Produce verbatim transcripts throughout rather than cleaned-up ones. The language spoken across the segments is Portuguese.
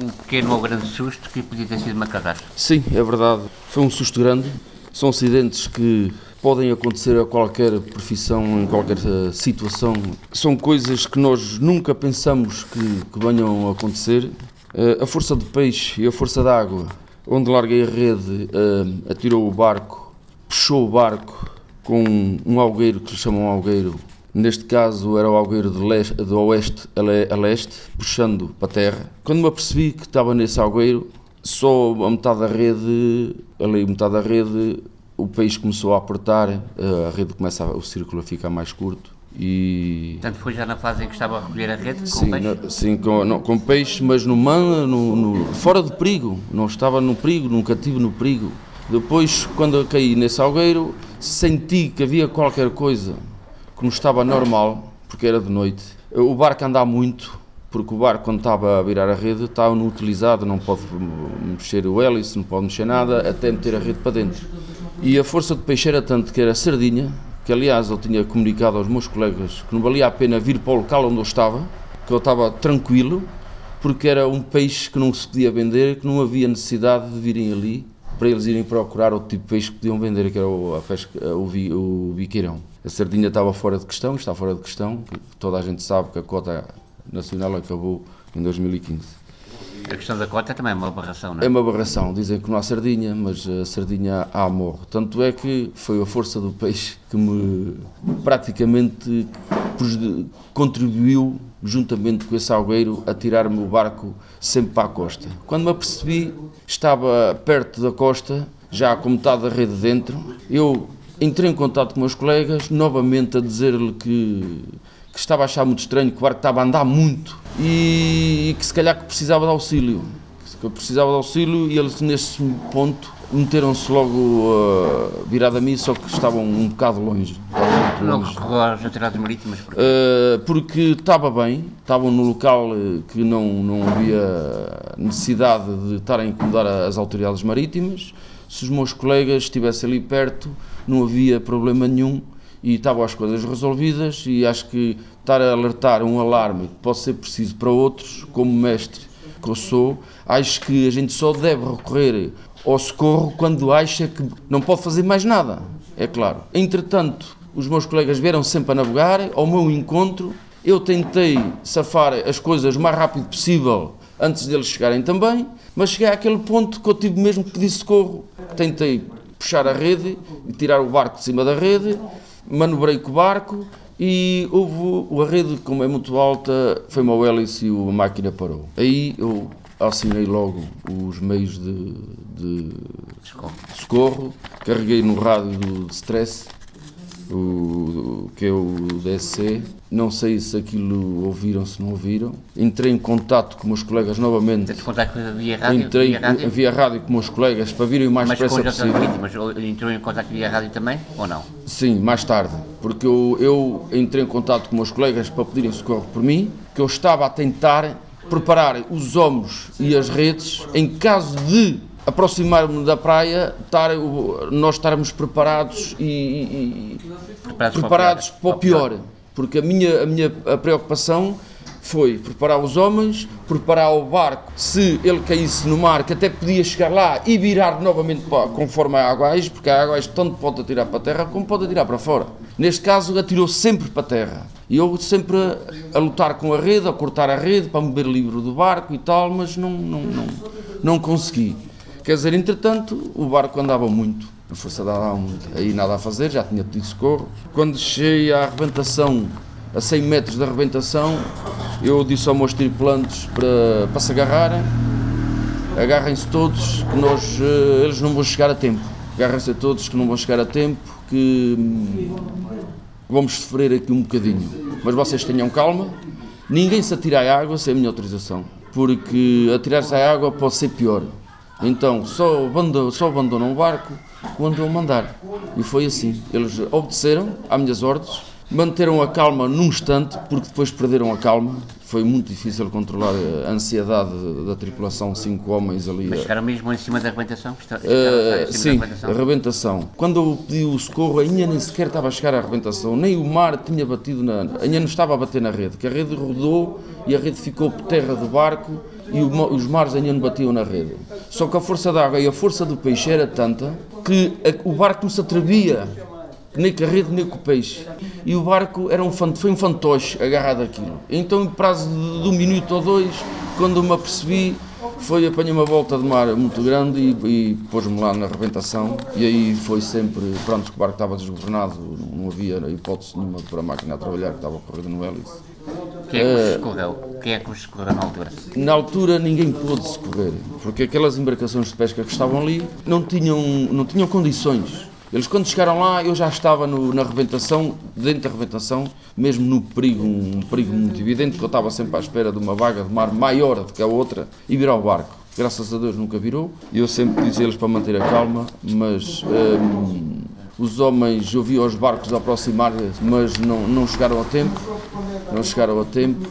um pequeno ou grande susto que podia ter sido uma catástrofe. Sim, é verdade. Foi um susto grande. São acidentes que podem acontecer a qualquer profissão, em qualquer uh, situação. São coisas que nós nunca pensamos que, que venham a acontecer. Uh, a força de peixe e a força de água, onde larguei a rede, uh, atirou o barco, puxou o barco com um algueiro que lhe chamam algueiro. Neste caso era o algueiro de, leste, de oeste a, le, a leste, puxando para a terra. Quando me apercebi que estava nesse algueiro, só a metade da rede, ali metade da rede, o peixe começou a apertar, a rede começa, a, o círculo a ficar mais curto. E... Portanto, foi já na fase em que estava a recolher a rede com sim, peixe? Na, sim, com, não, com peixe, mas no man, no, no, fora de perigo. Não estava no perigo, nunca estive no perigo. Depois, quando eu caí nesse algueiro, senti que havia qualquer coisa que não estava normal, porque era de noite. O barco andava muito, porque o barco, quando estava a virar a rede, estava inutilizado, não pode mexer o hélice, não pode mexer nada, até meter a rede para dentro. E a força de peixe era tanto que era sardinha, que aliás eu tinha comunicado aos meus colegas que não valia a pena vir para o local onde eu estava, que eu estava tranquilo, porque era um peixe que não se podia vender, que não havia necessidade de virem ali, para eles irem procurar outro tipo de peixe que podiam vender, que era o, a pesca, o, vi, o biqueirão. A sardinha estava fora de questão, está fora de questão, toda a gente sabe que a cota nacional acabou em dois mil e quinze. A questão da cota também é uma aberração, não é? É uma aberração, dizem que não há sardinha, mas a sardinha há morre. Tanto é que foi a força do peixe que me praticamente contribuiu, juntamente com esse algueiro, a tirar-me o barco sempre para a costa. Quando me apercebi, estava perto da costa, já com metade da rede dentro, eu entrei em contato com meus colegas, novamente a dizer-lhe que, que estava a achar muito estranho, que o barco estava a andar muito e, e que se calhar que precisava de auxílio. Que eu precisava de auxílio e eles nesse ponto meteram-se logo uh, virado a mim, só que estavam um bocado longe. Não recorreu às autoridades marítimas? Porque... Uh, porque estava bem, estavam no local que não, não havia necessidade de estarem a incomodar as autoridades marítimas. Se os meus colegas estivessem ali perto, não havia problema nenhum e estavam as coisas resolvidas, e acho que estar a alertar um alarme que pode ser preciso para outros, como mestre que eu sou, acho que a gente só deve recorrer ao socorro quando acha que não pode fazer mais nada, é claro. Entretanto, os meus colegas vieram sempre a navegar ao meu encontro, eu tentei safar as coisas o mais rápido possível antes deles chegarem também, mas cheguei àquele ponto que eu tive mesmo que pedir socorro. Tentei puxar a rede e tirar o barco de cima da rede, manobrei com o barco e houve a rede, como é muito alta, foi-me ao hélice e a máquina parou. Aí eu acionei logo os meios de, de socorro, carreguei no rádio do stress, o, que é o D S C, não sei se aquilo ouviram, se não ouviram. Entrei em contato com meus colegas novamente. Tens contato via rádio? Entrei via rádio? via rádio com meus colegas para virem o mais depressa possível. Mas entrou em contato via rádio também, ou não? Sim, mais tarde, porque eu, eu entrei em contato com meus colegas para pedirem socorro por mim, que eu estava a tentar preparar os ombros e as redes em caso de aproximar-me da praia, estar, nós estarmos preparados e, e preparados, preparados para o pior, para o pior. Porque a minha, a minha a preocupação foi preparar os homens, preparar o barco, se ele caísse no mar, que até podia chegar lá e virar novamente para, conforme a água age, porque a água age tanto pode atirar para a terra como pode atirar para fora. Neste caso atirou sempre para a terra. E eu sempre a, a lutar com a rede, a cortar a rede para me ver livre do barco e tal, mas não, não, não, não consegui. Quer dizer, entretanto, o barco andava muito, a força dava muito, aí nada a fazer, já tinha pedido socorro. Quando cheguei à arrebentação, a cem metros da arrebentação, eu disse aos meus tripulantes para, para se agarrarem, agarrem-se todos, que nós, eles não vão chegar a tempo. Agarrem-se todos que não vão chegar a tempo, que vamos sofrer aqui um bocadinho. Mas vocês tenham calma, ninguém se atira à água sem a minha autorização, porque atirar-se à água pode ser pior. Então, só abandonam, só abandonam o barco quando eu mandar. E foi assim. Eles obedeceram às minhas ordens, manteram a calma num instante, porque depois perderam a calma. Foi muito difícil controlar a ansiedade da tripulação, cinco homens ali. Mas chegaram mesmo em cima da arrebentação? Está, está, Uh, está sim, da arrebentação? arrebentação. Quando eu pedi o socorro, ainda nem sequer estava a chegar à arrebentação, nem o mar tinha batido na... ainda não estava a bater na rede, que a rede rodou e a rede ficou por terra do barco e o, os mares ainda não batiam na rede. Só que a força da água e a força do peixe era tanta que a, o barco não se atrevia, nem com a rede nem com o peixe. E o barco era um, foi um fantoche agarrado àquilo. Então, em prazo de, de um minuto ou dois, quando me apercebi, foi apanhei uma volta de mar muito grande e, e pôs-me lá na arrebentação. E aí foi sempre, pronto, que o barco estava desgovernado, não, não havia hipótese nenhuma de pôr a máquina a trabalhar, que estava a correr no hélice. Quem é que vos socorreu? Quem é que vos socorreu na altura? Na altura ninguém pôde socorrer, porque aquelas embarcações de pesca que estavam ali não tinham, não tinham condições. Eles quando chegaram lá, eu já estava no, na arrebentação, dentro da arrebentação, mesmo no perigo, um perigo muito evidente, que eu estava sempre à espera de uma vaga de mar maior do que a outra e virar o barco. Graças a Deus nunca virou, e eu sempre disse a eles para manter a calma, mas hum, os homens, eu vi os barcos aproximar, mas não, não chegaram a tempo, não chegaram a tempo,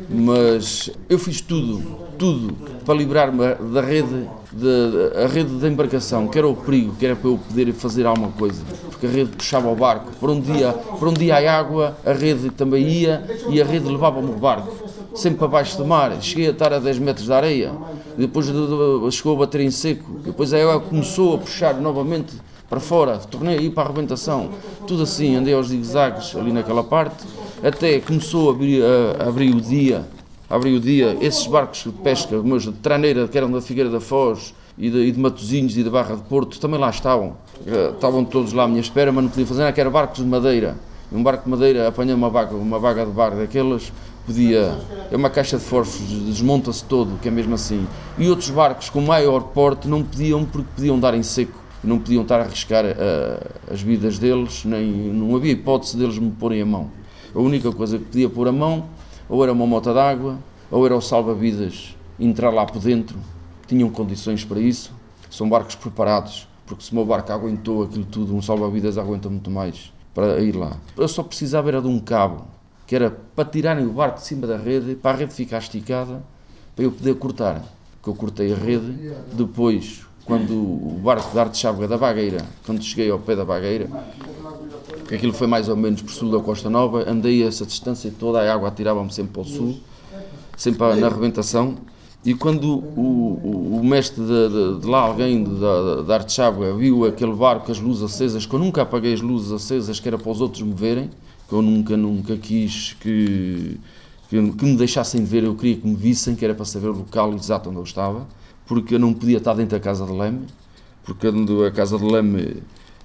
mas eu fiz tudo, tudo para livrar-me da rede, de, a rede da embarcação, que era o perigo, que era para eu poder fazer alguma coisa, porque a rede puxava o barco, para um dia, para um dia a água, a rede também ia e a rede levava-me o barco, sempre para baixo do mar. Cheguei a estar a dez metros da areia, depois chegou a bater em seco, depois a água começou a puxar novamente para fora, tornei a ir para a arrebentação, tudo assim, andei aos zigue-zagues ali naquela parte, até começou a abrir, a, a abrir o dia, a abrir o dia, esses barcos de pesca, meus de traneira, que eram da Figueira da Foz, e de, e de Matosinhos e da Barra de Porto, também lá estavam, estavam todos lá à minha espera, mas não podia fazer nada, que eram barcos de madeira, um barco de madeira, apanhei uma vaga, uma vaga de bar daquelas, podia, é uma caixa de forfos, desmonta-se todo, que é mesmo assim, e outros barcos com maior porte não podiam, porque podiam dar em seco, não podiam estar a arriscar uh, as vidas deles, nem, não havia hipótese deles me porem a mão. A única coisa que podia pôr a mão, ou era uma mota d'água, ou era o salva-vidas, entrar lá por dentro, tinham condições para isso, são barcos preparados, porque se o meu barco aguentou aquilo tudo, um salva-vidas aguenta muito mais para ir lá. Eu só precisava era de um cabo, que era para tirarem o barco de cima da rede, para a rede ficar esticada, para eu poder cortar, que eu cortei a rede, depois, quando o barco de Arte Chábega da Bagueira, quando cheguei ao pé da Bagueira, que aquilo foi mais ou menos por sul da Costa Nova, andei essa distância toda, a água atirava-me sempre para o sul, sempre na arrebentação, e quando o, o, o mestre de, de, de lá, alguém da, da Arte Chábega, viu aquele barco, as luzes acesas, que eu nunca apaguei as luzes acesas, que era para os outros me verem, que eu nunca, nunca quis que, que, que me deixassem ver, eu queria que me vissem, que era para saber o local exato onde eu estava, porque eu não podia estar dentro da casa de leme, porque a casa de leme uh,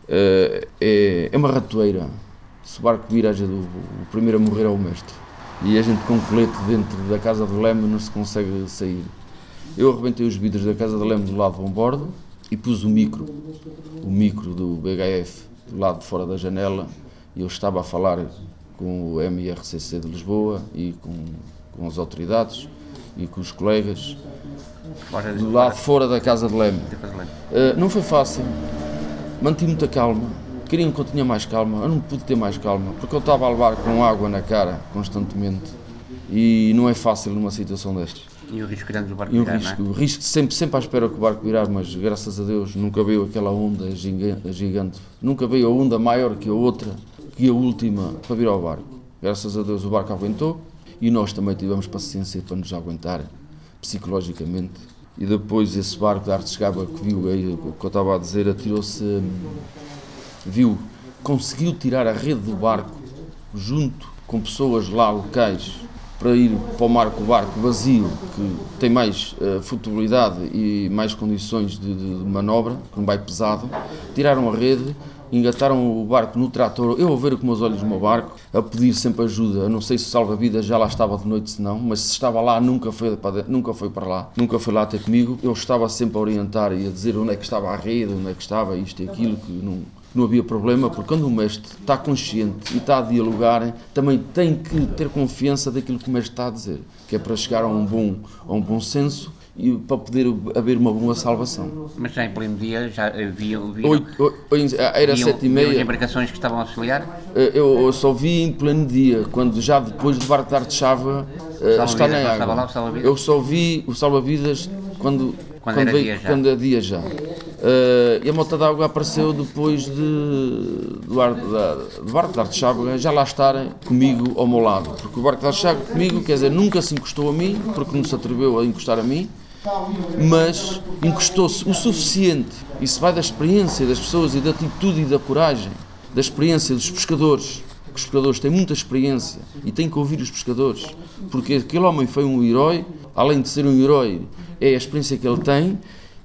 é, é uma ratoeira. Se o barco vira, o, o primeiro a morrer é o mestre. E a gente com colete dentro da casa de leme não se consegue sair. Eu arrebentei os vidros da casa de leme do lado de bordo e pus o micro, o micro do B H F, do lado de fora da janela, e eu estava a falar com o M I R C C de Lisboa e com, com as autoridades e com os colegas, do lado fora da casa de leme. Uh, não foi fácil, mantive muita calma, queriam que eu tinha mais calma, eu não pude ter mais calma, porque eu estava a levar com água na cara constantemente e não é fácil numa situação destas. E o risco grande do barco e o virar, risco, não é? O risco sempre, sempre à espera que o barco virar, mas graças a Deus nunca veio aquela onda gigante, nunca veio a onda maior que a outra, que a última, para virar o barco. Graças a Deus o barco aguentou e nós também tivemos paciência para nos aguentar psicologicamente. E depois esse barco de Arte Chábega que viu, aí, o que eu estava a dizer, atirou-se, viu, conseguiu tirar a rede do barco junto com pessoas lá locais para ir para o mar com o barco vazio, que tem mais uh, flutuabilidade e mais condições de, de, de manobra, que não vai pesado, tiraram a rede, engataram o barco no trator, eu a ver com os olhos o meu barco, a pedir sempre ajuda. Eu não sei se o salva-vidas já lá estava de noite, se não, mas se estava lá, nunca foi para, dentro, nunca foi para lá, nunca foi lá ter comigo. Eu estava sempre a orientar e a dizer onde é que estava a rede, onde é que estava isto e aquilo, que não, não havia problema, porque quando o mestre está consciente e está a dialogar, também tem que ter confiança daquilo que o mestre está a dizer, que é para chegar a um bom, a um bom senso e para poder haver uma boa salvação. Mas já em pleno dia já viam, viam, Oito, oito, era viam, sete e viam as meia. embarcações que estavam a auxiliar? Eu, eu só vi em pleno dia, quando já depois do barco de Arte-Chava uh, está na água. Estava lá o salva-vidas? Eu só vi o salva-vidas quando, Quando quando, era veio, dia já. quando é dia já. Uh, e a mota d'água apareceu depois de, do, ar, da, do barco de Arte-Chava já lá estarem comigo ao meu lado. Porque o barco de Arte-Chava comigo, quer dizer, nunca se encostou a mim, porque não se atreveu a encostar a mim, mas encostou-se o suficiente. Isso vai da experiência das pessoas e da atitude e da coragem, da experiência dos pescadores. Os pescadores têm muita experiência e têm que ouvir os pescadores, porque aquele homem foi um herói, além de ser um herói, é a experiência que ele tem.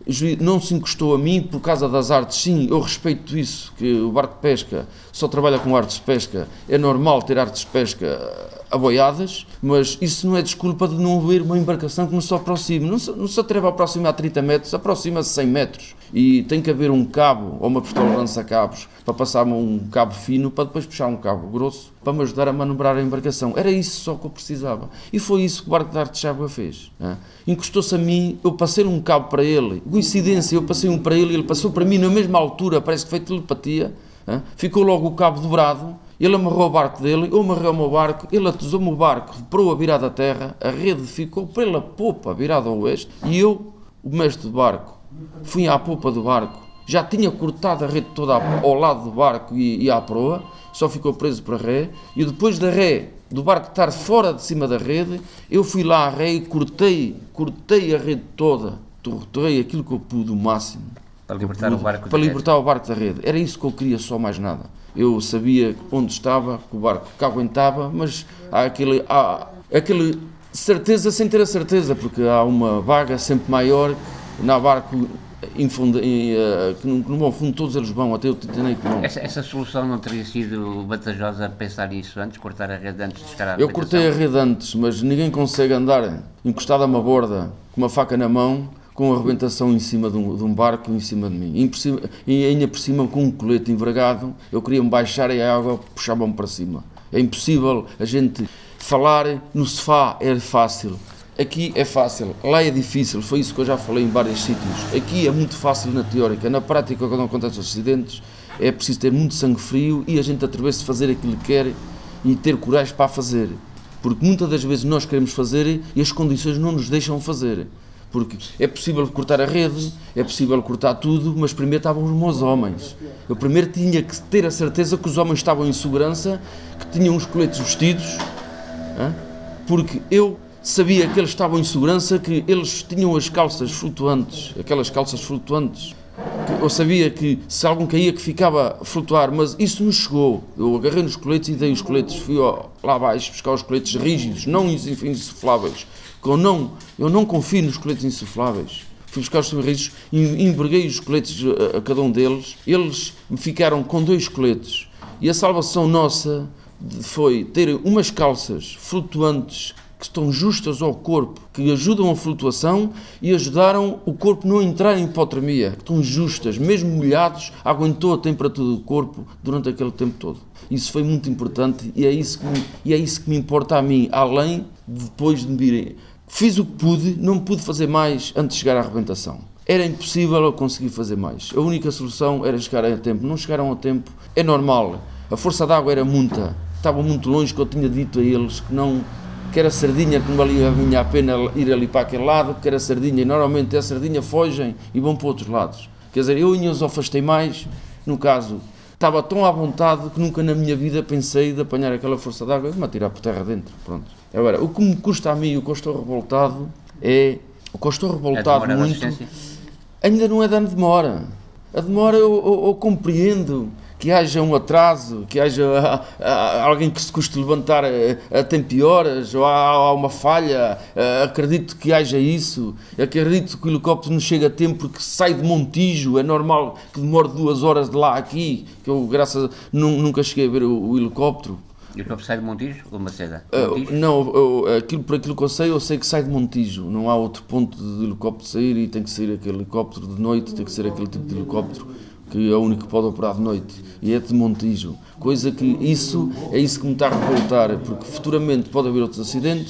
Não se encostou a mim por causa das artes, sim, eu respeito isso, que o barco de pesca só trabalha com artes de pesca, é normal ter artes de pesca aboiadas, mas isso não é desculpa de não haver uma embarcação que não se aproxime, não se, não se atreve a aproximar a trinta metros, aproxima-se cem metros, e tem que haver um cabo ou uma pistola lança-cabos para passar-me um cabo fino para depois puxar um cabo grosso para me ajudar a manobrar a embarcação. Era isso só que eu precisava, e foi isso que o barco de Arte-Chava fez. Né? Encostou-se a mim, eu passei um cabo para ele, coincidência, eu passei um para ele e ele passou para mim na mesma altura, parece que foi telepatia. Né? Ficou logo o cabo dobrado, ele amarrou o barco dele, eu amarrei o meu barco, ele atesou-me o barco de proa virada à terra, a rede ficou pela popa virada ao oeste, e eu, o mestre do barco, fui à popa do barco, já tinha cortado a rede toda ao lado do barco e, e à proa, só ficou preso para a ré, e depois da ré, do barco estar fora de cima da rede, eu fui lá à ré e cortei, cortei a rede toda, torrei aquilo que eu pude o máximo. Para libertar o barco Para da libertar o barco da rede. Era isso que eu queria, só mais nada. Eu sabia onde estava, que o barco que aguentava, mas há aquele, há aquele certeza sem ter a certeza, porque há uma vaga sempre maior, na barco em fundo, em, uh, que, no, que no bom fundo todos eles vão, até eu tenho que não. Essa, essa solução não teria sido vantajosa pensar nisso antes, cortar a rede antes de chegar à Eu cortei a rede antes, mas ninguém consegue andar encostado a uma borda, com uma faca na mão, com a arrebentação em cima de um, de um barco em cima de mim. E ainda por cima com um colete envergado, eu queria-me baixar e a água puxava-me para cima. É impossível a gente falar no sofá, é fácil. Aqui é fácil, lá é difícil, foi isso que eu já falei em vários sítios. Aqui é muito fácil na teórica, na prática, quando acontecem os acidentes, é preciso ter muito sangue frio e a gente atrever-se a fazer aquilo que quer e ter coragem para fazer. Porque muitas das vezes nós queremos fazer e as condições não nos deixam fazer. Porque é possível cortar a rede, é possível cortar tudo, mas primeiro estavam os meus homens. Eu primeiro tinha que ter a certeza que os homens estavam em segurança, que tinham os coletes vestidos, porque eu sabia que eles estavam em segurança, que eles tinham as calças flutuantes, aquelas calças flutuantes. Eu sabia que se algum caía que ficava a flutuar, mas isso não chegou. Eu agarrei nos coletes e dei os coletes, fui lá abaixo buscar os coletes rígidos, não insufláveis. Eu não, eu não confio nos coletes insufláveis. Fui buscar os rígidos e enverguei os coletes a, a cada um deles. Eles me ficaram com dois coletes. E a salvação nossa foi ter umas calças flutuantes que estão justas ao corpo, que ajudam a flutuação e ajudaram o corpo a não entrar em hipotermia, que estão justas, mesmo molhados, aguentou a temperatura do corpo durante aquele tempo todo. Isso foi muito importante e é isso que me, e é isso que me importa a mim, além de depois de me virem. Fiz o que pude, não pude fazer mais antes de chegar à arrebentação. Era impossível eu conseguir fazer mais. A única solução era chegar a tempo. Não chegaram a tempo, é normal. A força d'água era muita, estava muito longe, que eu tinha dito a eles que não... que era sardinha, que não valia a pena ir ali para aquele lado, que era sardinha, e normalmente a sardinha fogem e vão para outros lados. Quer dizer, eu ainda os afastei mais, no caso, estava tão à vontade que nunca na minha vida pensei de apanhar aquela força d'água e me atirar por terra dentro, pronto. Agora, o que me custa a mim, o que eu estou revoltado, é, o que eu estou revoltado é muito, ainda não é da demora. A demora eu, eu, eu compreendo, que haja um atraso, que haja a, a, alguém que se custe levantar a, a tempo e horas, ou há, há uma falha, a, acredito que haja isso, acredito que o helicóptero não chega a tempo porque sai de Montijo, é normal que demore duas horas de lá a aqui, que eu, graças a, nunca cheguei a ver o, o helicóptero. E o helicóptero sai de Montijo ou Maceda? Uh, não, eu, aquilo, por aquilo que eu sei, eu sei que sai de Montijo, não há outro ponto de helicóptero sair e tem que sair aquele helicóptero de noite, tem que ser aquele tipo de helicóptero que é o único que pode operar de noite, e é de Montijo, coisa que isso, é isso que me está a revoltar, porque futuramente pode haver outros acidentes,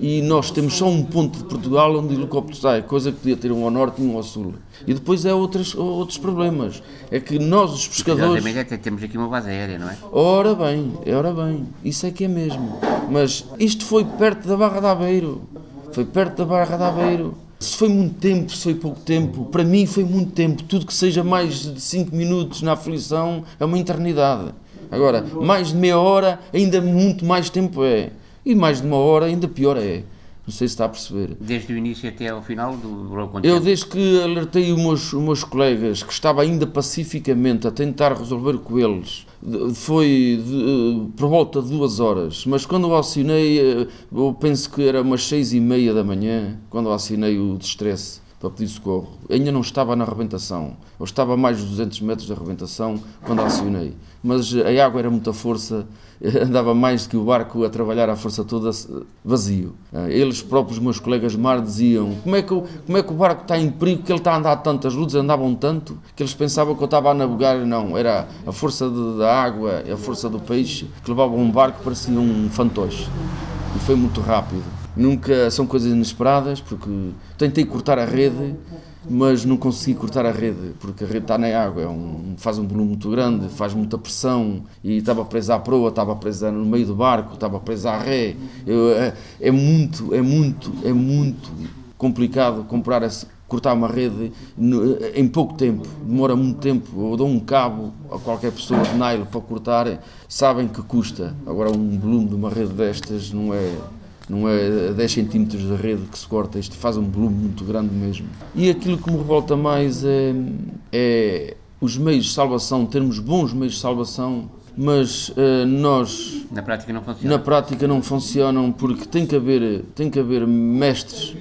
e nós temos só um ponto de Portugal onde o helicóptero sai, coisa que podia ter um ao norte e um ao sul. E depois é outros, outros problemas. É que nós, os pescadores... Nós até temos aqui uma base aérea, não é? Ora bem, ora bem, isso é que é mesmo. Mas isto foi perto da Barra de Aveiro. Foi perto da Barra de Aveiro. Se foi muito tempo, se foi pouco tempo, para mim foi muito tempo. Tudo que seja mais de cinco minutos na aflição é uma eternidade. Agora, mais de meia hora, ainda muito mais tempo é. E mais de uma hora, ainda pior é. Não sei se está a perceber. Desde o início até ao final do quanto Eu, tempo? desde que alertei os meus, os meus colegas que estava ainda pacificamente a tentar resolver com eles, foi de, por volta de duas horas. Mas quando eu acionei, eu penso que era umas seis e meia da manhã, quando eu acionei o distress para pedir socorro. Ainda não estava na arrebentação. Eu estava a mais de duzentos metros da arrebentação quando acionei. Mas a água era muita força, andava mais do que o barco a trabalhar a força toda vazio. Eles próprios, meus colegas de mar, diziam como é, que o, como é que o barco está em perigo, que ele está a andar tanto, as luzes andavam tanto, que eles pensavam que eu estava a navegar. Não, era a força de, da água, a força do peixe, que levava um barco que parecia um fantoche. E foi muito rápido. Nunca são coisas inesperadas, porque tentei cortar a rede, mas não consegui cortar a rede, porque a rede está na água, é um, faz um volume muito grande, faz muita pressão, e estava presa à proa, estava presa no meio do barco, estava presa à ré. Eu, é, é muito, é muito, é muito complicado comprar esse, cortar uma rede no, em pouco tempo, demora muito tempo. Eu dou um cabo a qualquer pessoa de nylon para cortar, sabem que custa. Agora um volume de uma rede destas não é... Não é dez centímetros de rede que se corta, isto faz um volume muito grande mesmo. E aquilo que me revolta mais é, é os meios de salvação, termos bons meios de salvação, mas uh, nós... Na prática não funcionam. Na prática não funcionam, porque tem que haver, tem que haver mestres,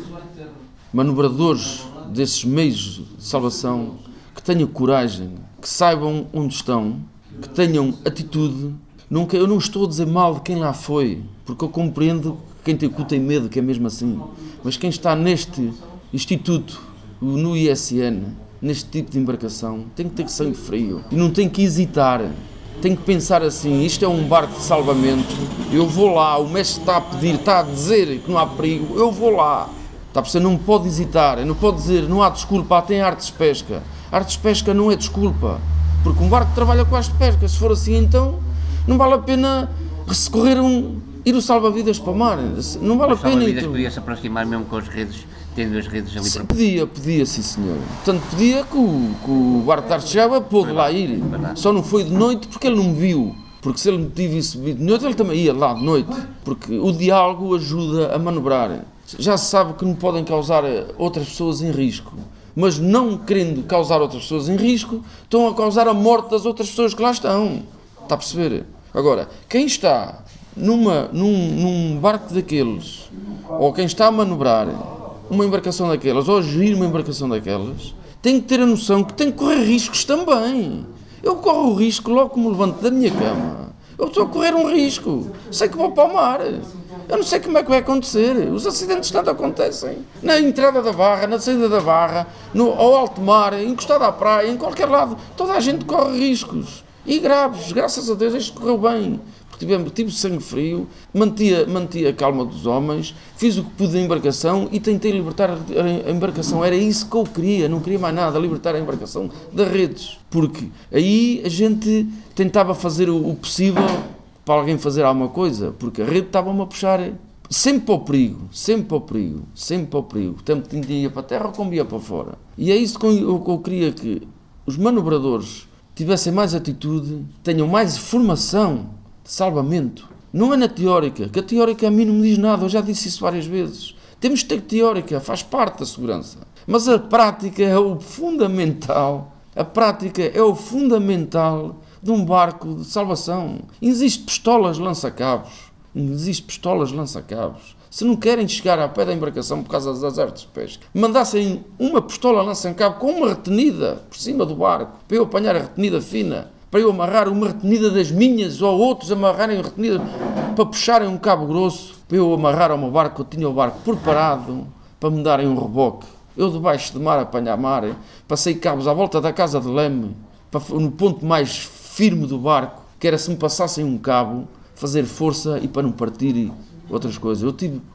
manobradores desses meios de salvação, que tenham coragem, que saibam onde estão, que tenham atitude. Nunca, eu não estou a dizer mal de quem lá foi, porque eu compreendo que quem tem cu tem medo, que é mesmo assim. Mas quem está neste instituto, no I S N, neste tipo de embarcação, tem que ter sangue frio e não tem que hesitar. Tem que pensar assim, isto é um barco de salvamento, eu vou lá, o mestre está a pedir, está a dizer que não há perigo, eu vou lá. Está a perceber? Não pode hesitar, não pode dizer, não há desculpa, tem artes de pesca. Artes de pesca não é desculpa, porque um barco trabalha com artes de pesca, se for assim então... Não vale a pena recorrer um, ir o salva-vidas para o mar. Não vale a pena. O salva-vidas podia se aproximar mesmo com as redes, tendo as redes ali para... para... Podia, podia, sim senhor. Tanto podia que o, que o barco de Archeva pôde lá ir. Só não foi de noite porque ele não me viu. Porque se ele me tivesse visto de noite, ele também ia lá de noite. Porque o diálogo ajuda a manobrar. Já se sabe que não podem causar outras pessoas em risco. Mas não querendo causar outras pessoas em risco, estão a causar a morte das outras pessoas que lá estão. Está a perceber? Agora, quem está numa, num, num barco daqueles, ou quem está a manobrar uma embarcação daquelas, ou a gerir uma embarcação daquelas, tem que ter a noção que tem que correr riscos também. Eu corro o risco logo que me levanto da minha cama. Eu estou a correr um risco. Sei que vou para o mar. Eu não sei como é que vai acontecer. Os acidentes tanto acontecem. Na entrada da barra, na saída da barra, no, ao alto mar, encostado à praia, em qualquer lado. Toda a gente corre riscos. E graves, graças a Deus, isto correu bem. Porque tivemos, tive sangue frio, mantia, mantia a calma dos homens, fiz o que pude da embarcação e tentei libertar a embarcação. Era isso que eu queria, não queria mais nada, libertar a embarcação das redes. Porque aí a gente tentava fazer o, o possível para alguém fazer alguma coisa, porque a rede estava-me a puxar sempre para o perigo, sempre para o perigo, sempre para o perigo. Tanto que ia para a terra como ia para fora. E é isso que eu, que eu queria que os manobradores tivessem mais atitude, tenham mais formação de salvamento. Não é na teórica, que a teórica a mim não me diz nada, eu já disse isso várias vezes. Temos que ter teórica, faz parte da segurança. Mas a prática é o fundamental, a prática é o fundamental de um barco de salvação. Existem pistolas lança-cabos, existem pistolas lança-cabos. Se não querem chegar ao pé da embarcação por causa das artes de pesca, mandassem uma pistola lança-cabo com uma retenida por cima do barco, para eu apanhar a retenida fina, para eu amarrar uma retenida das minhas, ou outros amarrarem a retenida, para puxarem um cabo grosso, para eu amarrar ao meu barco. Eu tinha o barco preparado para me darem um reboque. Eu debaixo de mar, apanhar mar, passei cabos à volta da casa de leme, para, no ponto mais firme do barco, que era se me passassem um cabo, fazer força e para não partir outras coisas. Eu tive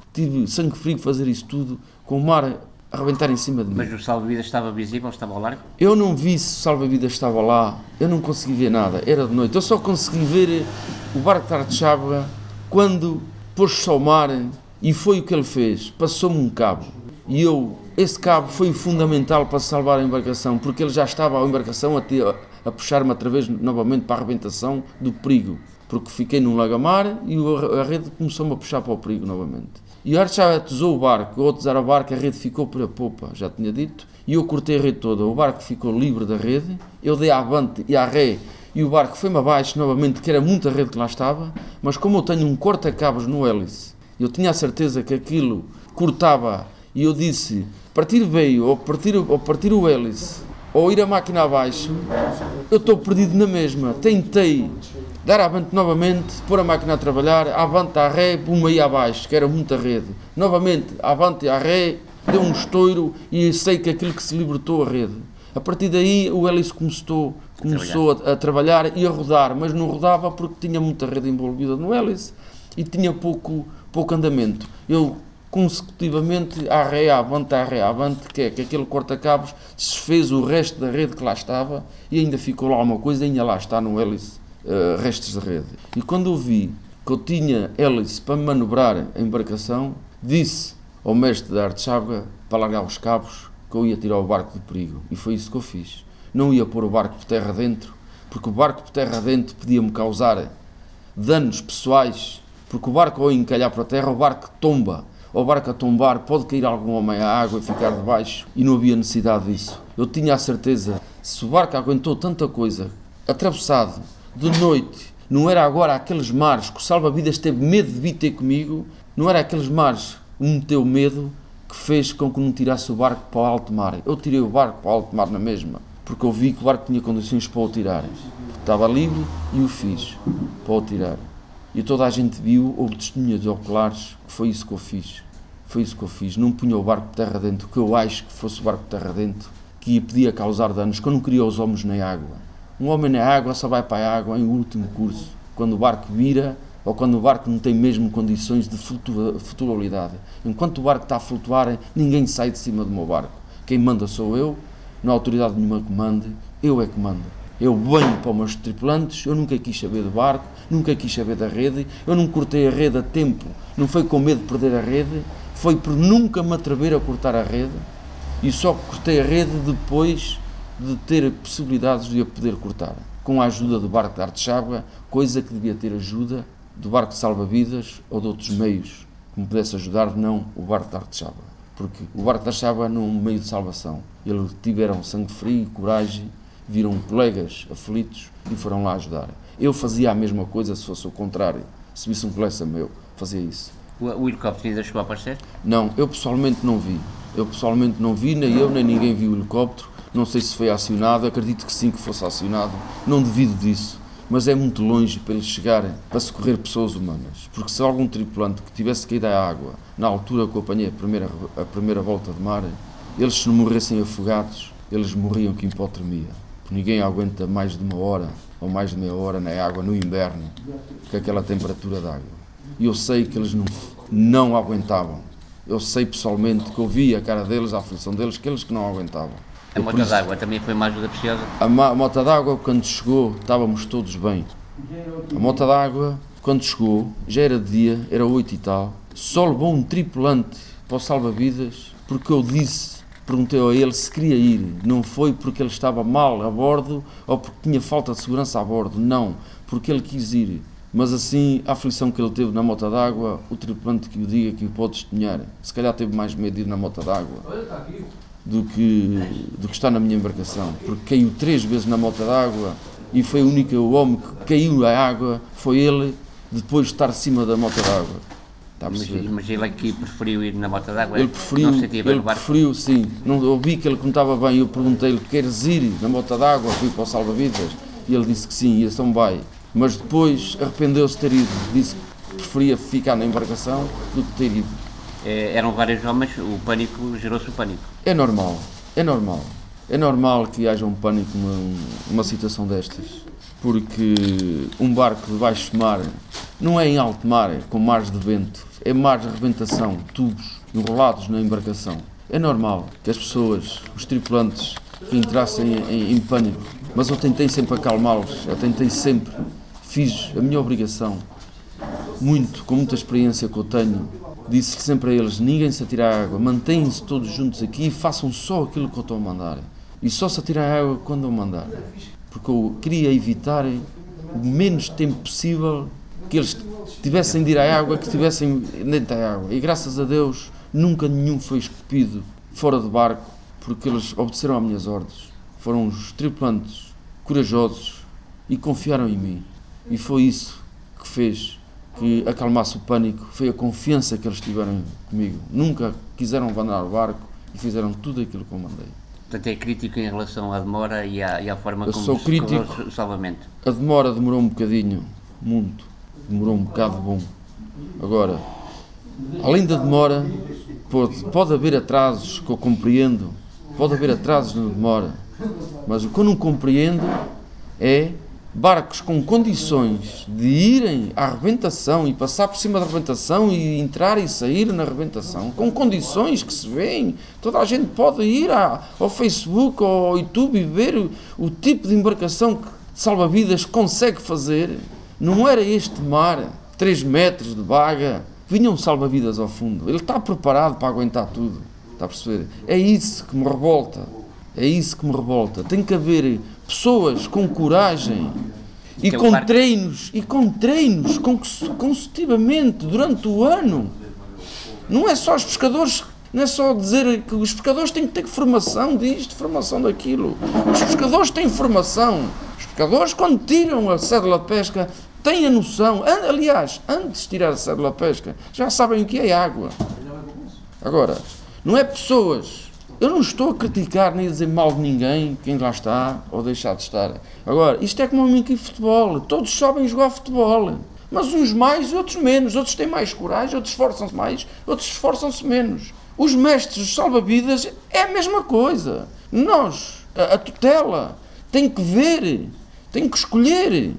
tive sangue frio fazer isso tudo, com o mar a arrebentar em cima de mim. Mas o salva-vidas estava visível, estava ao largo? Eu não vi se o salva-vidas estava lá, eu não consegui ver nada, era de noite. Eu só consegui ver o barco de Artexábua quando pôs-se ao mar, e foi o que ele fez, passou-me um cabo. E eu, esse cabo foi fundamental para salvar a embarcação, porque ele já estava a embarcação a, ter, a puxar-me outra vez novamente para a arrebentação do perigo. Porque fiquei num lagamar e a rede começou-me a puxar para o perigo novamente. E o Artexábua atesou o barco, ao atesar o barco, a rede ficou para a popa, já tinha dito, e eu cortei a rede toda. O barco ficou livre da rede, eu dei à avante e à ré, e o barco foi-me abaixo novamente, que era muita rede que lá estava, mas como eu tenho um corta-cabos no hélice, eu tinha a certeza que aquilo cortava, e eu disse, partir veio, ou partir, ou partir o hélice, ou ir a máquina abaixo, eu estou perdido na mesma. Tentei dar avante novamente, pôr a máquina a trabalhar, avante à ré, pum, aí abaixo, que era muita rede. Novamente, avante à ré, deu um estouro e sei que aquilo que se libertou a rede. A partir daí o hélice começou, começou a, a trabalhar e a rodar, mas não rodava porque tinha muita rede envolvida no hélice e tinha pouco, pouco andamento. Eu consecutivamente à ré, avante, à ré, avante, que é que aquele corta-cabos desfez o resto da rede que lá estava e ainda ficou lá uma coisa, ainda lá está no hélice, uh, restos de rede. E quando eu vi que eu tinha hélice para manobrar a embarcação, disse ao mestre da Artexábua para largar os cabos, que eu ia tirar o barco do perigo. E foi isso que eu fiz. Não ia pôr o barco por terra dentro, porque o barco por terra dentro podia-me causar danos pessoais, porque o barco ao encalhar para a terra, o barco tomba. O barco a tombar, pode cair algum homem à água e ficar debaixo, e não havia necessidade disso. Eu tinha a certeza, se o barco aguentou tanta coisa, atravessado, de noite, não era agora aqueles mares que o salva-vidas teve medo de vir ter comigo, não era aqueles mares que me meteu medo, que fez com que não tirasse o barco para o alto mar. Eu tirei o barco para o alto mar na mesma, porque eu vi que o barco tinha condições para o tirar. Estava livre e o fiz, para o tirar. E toda a gente viu, houve testemunhas oculares, que foi isso que eu fiz. Foi isso que eu fiz. Não punha o barco de terra dentro, que eu acho que fosse o barco de terra dentro, que podia causar danos, que eu não queria os homens na água. Um homem na água só vai para a água em último curso, quando o barco vira, ou quando o barco não tem mesmo condições de flutua, flutuabilidade. Enquanto o barco está a flutuar, ninguém sai de cima do meu barco. Quem manda sou eu, não há autoridade nenhuma que mande, eu é que mando. Eu venho para os meus tripulantes, eu nunca quis saber do barco, nunca quis saber da rede, eu não cortei a rede a tempo, não foi com medo de perder a rede, foi por nunca me atrever a cortar a rede, e só cortei a rede depois de ter possibilidades de a poder cortar, com a ajuda do barco de Artexábua, coisa que devia ter ajuda do barco de salva-vidas ou de outros meios que me pudesse ajudar, não o barco de Artexábua, porque o barco de Artexábua não é um meio de salvação. Eles tiveram sangue frio, coragem, viram colegas aflitos e foram lá ajudar. Eu fazia a mesma coisa se fosse o contrário, se visse um colega meu, fazia isso. O, o helicóptero ainda chegou a aparecer? Não, eu pessoalmente não vi. Eu pessoalmente não vi, nem eu nem ninguém viu o helicóptero. Não sei se foi acionado, acredito que sim que fosse acionado. Não duvido disso, mas é muito longe para eles chegarem para socorrer pessoas humanas. Porque se algum tripulante que tivesse caído à água, na altura que eu apanhei a primeira, a primeira volta de mar, eles se não morressem afogados, eles morriam com hipotermia. Porque ninguém aguenta mais de uma hora ou mais de meia hora na água no inverno, com aquela temperatura de água. E eu sei que eles não, não aguentavam. Eu sei pessoalmente que eu vi a cara deles, a aflição deles, que eles que não aguentavam. A mota d'água também foi uma ajuda preciosa? A, a mota d'água, quando chegou, estávamos todos bem. A mota d'água, quando chegou, já era de dia, era oito e tal, só levou um tripulante para o salva-vidas, porque eu disse, perguntei a ele se queria ir. Não foi porque ele estava mal a bordo ou porque tinha falta de segurança a bordo, não, porque ele quis ir. Mas assim, a aflição que ele teve na mota d'água, o tripulante que o diga que o pode testemunhar, se calhar teve mais medo de ir na mota d'água do que, do que está na minha embarcação, porque caiu três vezes na mota d'água e foi o único homem que caiu à água, foi ele, depois de estar acima da mota d'água. Está a perceber? Mas, mas ele aqui preferiu ir na mota d'água? Ele preferiu, não sentia bem ele no barco? preferiu, sim. Não, eu vi que ele não estava bem, eu perguntei-lhe, queres ir na mota d'água, fui para o salva-vidas? E ele disse que sim, e então vai. Mas depois arrependeu-se de ter ido, disse que preferia ficar na embarcação do que ter ido. É, eram vários homens, o pânico, gerou-se o pânico. É normal, é normal. É normal que haja um pânico numa, numa situação destas, porque um barco de baixo mar não é em alto mar, é com mares de vento é mar de arrebentação, tubos enrolados na embarcação. É normal que as pessoas, os tripulantes, entrassem em, em pânico, mas eu tentei sempre acalmá-los, eu tentei sempre, fiz a minha obrigação, muito, com muita experiência que eu tenho, disse sempre a eles, ninguém se atira à água, mantêm-se todos juntos aqui e façam só aquilo que eu estou a mandar. E só se atira à água quando eu mandar, porque eu queria evitar o menos tempo possível que eles tivessem de ir à água, que estivessem dentro da água. E graças a Deus, nunca nenhum foi esculpido fora do barco, porque eles obedeceram às minhas ordens. Foram os tripulantes corajosos e confiaram em mim. E foi isso que fez que acalmasse o pânico, foi a confiança que eles tiveram comigo. Nunca quiseram abandonar o barco e fizeram tudo aquilo que eu mandei. Portanto, é crítico em relação à demora e à, e à forma eu como sou se crítico. correu o salvamento. A demora demorou um bocadinho, muito. Demorou um bocado bom. Agora, além da demora, pode, pode haver atrasos que eu compreendo, pode haver atrasos na demora, mas o que eu não compreendo é barcos com condições de irem à arrebentação e passar por cima da arrebentação e entrar e sair na arrebentação, com condições que se veem, toda a gente pode ir à, ao Facebook ou ao YouTube e ver o, o tipo de embarcação que salva-vidas consegue fazer. Não era este mar, três metros de vaga, vinha um salva-vidas ao fundo, ele está preparado para aguentar tudo, está a perceber? É isso que me revolta, é isso que me revolta, tem que haver pessoas com coragem e com treinos, e com treinos consecutivamente durante o ano. Não é só os pescadores, não é só dizer que os pescadores têm que ter formação disto, formação daquilo. Os pescadores têm formação. Os pescadores, quando tiram a cédula de pesca, têm a noção. Aliás, antes de tirar a cédula de pesca, já sabem o que é água. Agora, não é pessoas. Eu não estou a criticar nem a dizer mal de ninguém, quem lá está ou deixar de estar. Agora, isto é como uma equipe de futebol. Todos sabem jogar futebol. Mas uns mais e outros menos. Outros têm mais coragem, outros esforçam-se mais, outros esforçam-se menos. Os mestres, os salva-vidas, é a mesma coisa. Nós, a, a tutela, tem que ver, tem que escolher,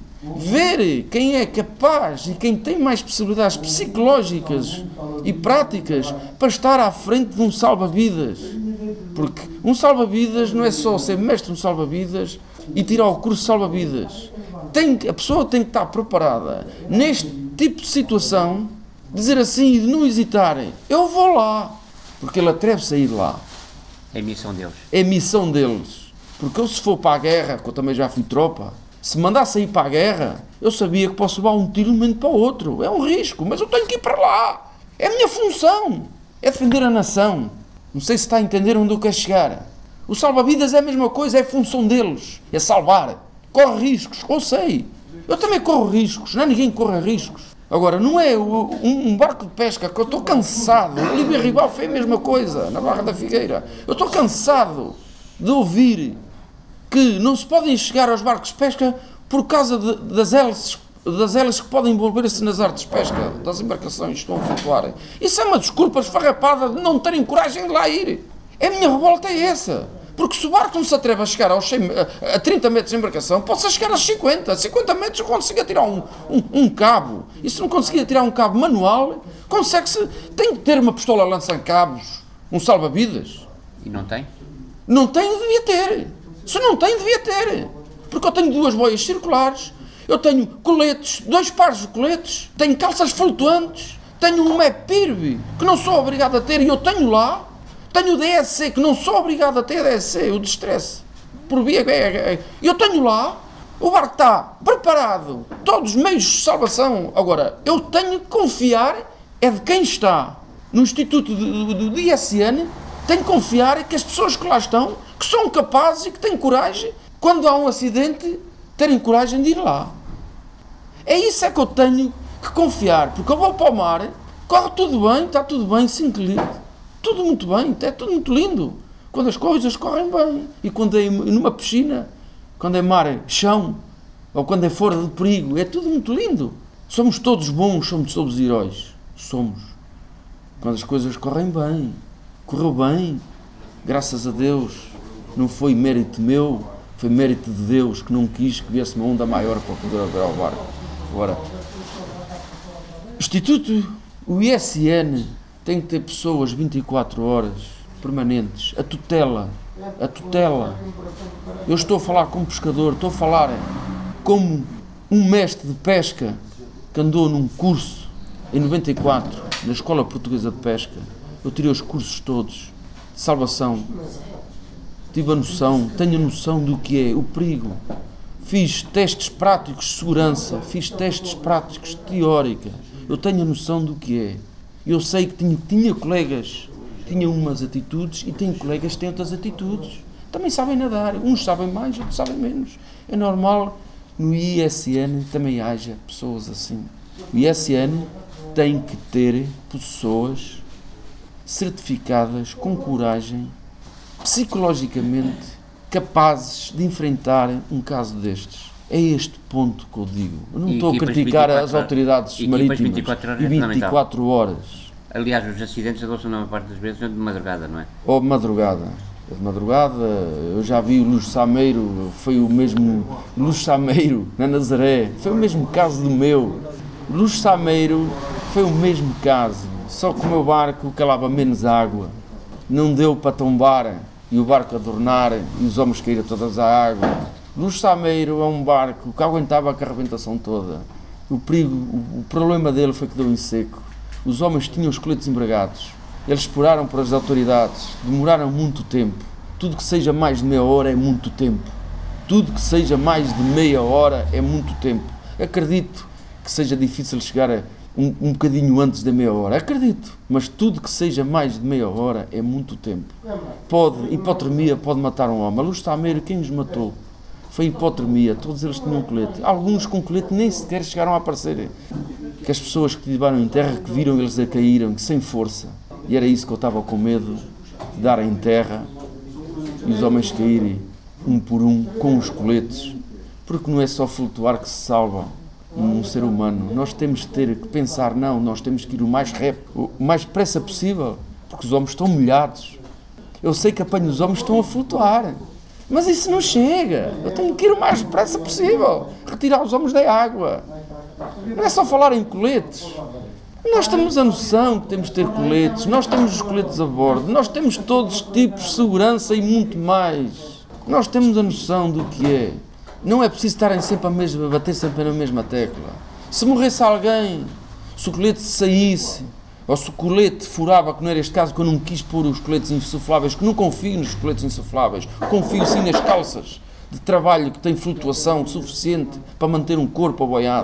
ver quem é capaz e quem tem mais possibilidades psicológicas e práticas para estar à frente de um salva-vidas. Porque um salva-vidas não é só ser mestre de um salva-vidas e tirar o curso de salva-vidas. Tem, a pessoa tem que estar preparada neste tipo de situação, dizer assim e de não hesitarem. Eu vou lá, porque ele atreve-se a ir lá. É a missão deles. É a missão deles. Porque eu, se for para a guerra, que eu também já fui tropa, se mandasse ir para a guerra, eu sabia que posso levar um tiro de um momento para o outro. É um risco, mas eu tenho que ir para lá. É a minha função. É defender a nação. Não sei se está a entender onde eu quero chegar. O salva-vidas é a mesma coisa, é a função deles. É salvar. Corre riscos, eu sei. Eu também corro riscos, não é ninguém que corre riscos. Agora, não é um, um barco de pesca que eu estou cansado. O Líbia Ribal foi a mesma coisa, na Barra da Figueira. Eu estou cansado de ouvir que não se podem chegar aos barcos de pesca por causa de, das hélices das hélices que podem envolver-se nas artes de pesca, das embarcações que estão a flutuar. Isso é uma desculpa esfarrapada de não terem coragem de lá ir. A minha revolta é essa. Porque se o barco não se atreve a chegar aos cem, a trinta metros de embarcação, pode-se chegar aos cinquenta. A cinquenta metros eu consigo tirar um, um, um cabo. E se não conseguir tirar um cabo manual, consegue-se... Tem que ter uma pistola lança-cabos, um salva-vidas. E não tem? Não tem, devia ter. Se não tem, devia ter. Porque eu tenho duas boias circulares, eu tenho coletes, dois pares de coletes, tenho calças flutuantes, tenho um MAPIRB que não sou obrigado a ter e eu tenho lá, tenho o D S C que não sou obrigado a ter, D S C, o de stress, por via, eu tenho lá, o barco está preparado, todos os meios de salvação. Agora, eu tenho que confiar, é de quem está no Instituto do, do, do I S N, tenho que confiar que as pessoas que lá estão, que são capazes e que têm coragem, quando há um acidente, terem coragem de ir lá. É isso é que eu tenho que confiar, porque eu vou para o mar, corre tudo bem, está tudo bem, cinco litros, tudo muito bem, é tudo muito lindo, quando as coisas correm bem, e quando é numa piscina, quando é mar, chão, ou quando é fora de perigo, é tudo muito lindo. Somos todos bons, somos todos heróis, somos, quando as coisas correm bem, correu bem, graças a Deus, não foi mérito meu, foi mérito de Deus que não quis que viesse uma onda maior para poder agarrar o barco. Agora, Instituto O I S N tem que ter pessoas vinte e quatro horas permanentes, a tutela, a tutela. Eu estou a falar como pescador, estou a falar como um mestre de pesca que andou num curso em noventa e quatro, na Escola Portuguesa de Pesca. Eu tirei os cursos todos de salvação, tive a noção, tenho a noção do que é o perigo. Fiz testes práticos de segurança, fiz testes práticos de teórica, eu tenho a noção do que é. Eu sei que tinha, tinha colegas que tinham umas atitudes e tenho colegas que têm outras atitudes. Também sabem nadar, uns sabem mais, outros sabem menos. É normal no I S N também haja pessoas assim. O I S N tem que ter pessoas certificadas, com coragem, psicologicamente capazes de enfrentar um caso destes. É este ponto que eu digo. Eu não E estou a equipas criticar vinte e quatro as autoridades e equipas marítimas vinte e quatro horas e é vinte e quatro horas. Aliás, os acidentes dão-se na maior parte das vezes de madrugada, não é? Ou de madrugada. De madrugada, eu já vi o Luz Sameiro, foi o mesmo Luz Sameiro na Nazaré, foi o mesmo caso do meu. Luz Sameiro foi o mesmo caso, só que o meu barco calava menos água. Não deu para tombar e o barco adornar e os homens caíram todas à água. Luz Sameiro é um barco que aguentava a carrebentação toda. O perigo, o problema dele foi que deu em seco. Os homens tinham os coletes embragados. Eles esperaram para as autoridades. Demoraram muito tempo. Tudo que seja mais de meia hora é muito tempo. Tudo que seja mais de meia hora é muito tempo. Acredito que seja difícil chegar a um, um bocadinho antes da meia hora. Acredito. Mas tudo que seja mais de meia hora é muito tempo. Pode, hipotermia pode matar um homem. A Luz Sameiro, quem os matou? Foi hipotermia, todos eles tinham colete. Alguns com colete nem sequer chegaram a aparecer. Que as pessoas que estiveram em terra, que viram eles a caíram, que sem força. E era isso que eu estava com medo, de dar em terra e os homens caírem, um por um, com os coletes. Porque não é só flutuar que se salva um ser humano. Nós temos de ter que pensar, não, nós temos que ir o mais rap, o mais depressa possível, porque os homens estão molhados. Eu sei que apanho os homens que estão a flutuar. Mas isso não chega. Eu tenho que ir o mais depressa possível. Retirar os homens da água. Não é só falar em coletes. Nós temos a noção que temos de ter coletes. Nós temos os coletes a bordo. Nós temos todos os tipos de segurança e muito mais. Nós temos a noção do que é. Não é preciso estarem sempre a, mesma, a bater sempre na mesma tecla. Se morresse alguém, se o colete saísse, ou se o colete furava, que não era este caso, que eu não quis pôr os coletes insufláveis, que não confio nos coletes insufláveis, confio sim nas calças de trabalho que têm flutuação suficiente para manter um corpo aboiado.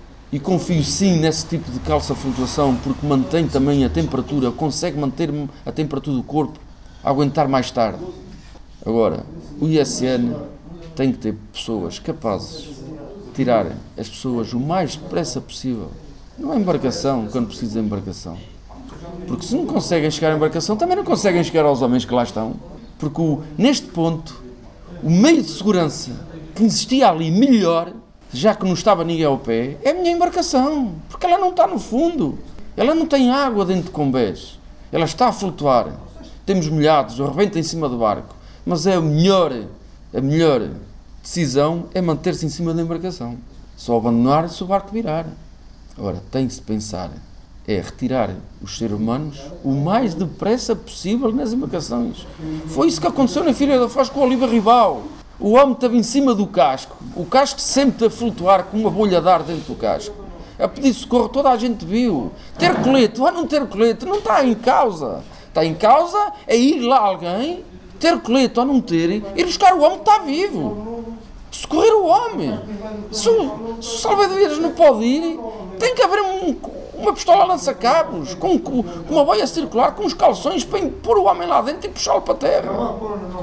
E confio sim nesse tipo de calça flutuação, porque mantém também a temperatura, consegue manter a temperatura do corpo, a aguentar mais tarde. Agora, o I S N tem que ter pessoas capazes de tirar as pessoas o mais depressa possível. Não é embarcação, quando precisa de embarcação. Porque se não conseguem chegar à embarcação, também não conseguem chegar aos homens que lá estão. Porque o, neste ponto, o meio de segurança que existia ali melhor, já que não estava ninguém ao pé, é a minha embarcação. Porque ela não está no fundo. Ela não tem água dentro de combés. Ela está a flutuar. Temos molhados, arrebenta em cima do barco. Mas é a melhor, a melhor decisão é manter-se em cima da embarcação. Só abandonar se o barco virar. Agora, tem que se pensar, é retirar os seres humanos o mais depressa possível nas embarcações. Foi isso que aconteceu na Filha da Foz com o Oliva Ribal. O homem estava em cima do casco, o casco sempre a flutuar com uma bolha de ar dentro do casco. A pedir socorro, toda a gente viu. Ter colete, ou não ter colete, não está em causa. Está em causa é ir lá alguém, ter colete ou não ter, ir buscar o homem que está vivo. Socorrer o homem. Se o, se o salva-vidas não pode ir, tem que haver um, uma pistola lança-cabos, com, com uma boia circular, com os calções para pôr o homem lá dentro e puxá-lo para a terra.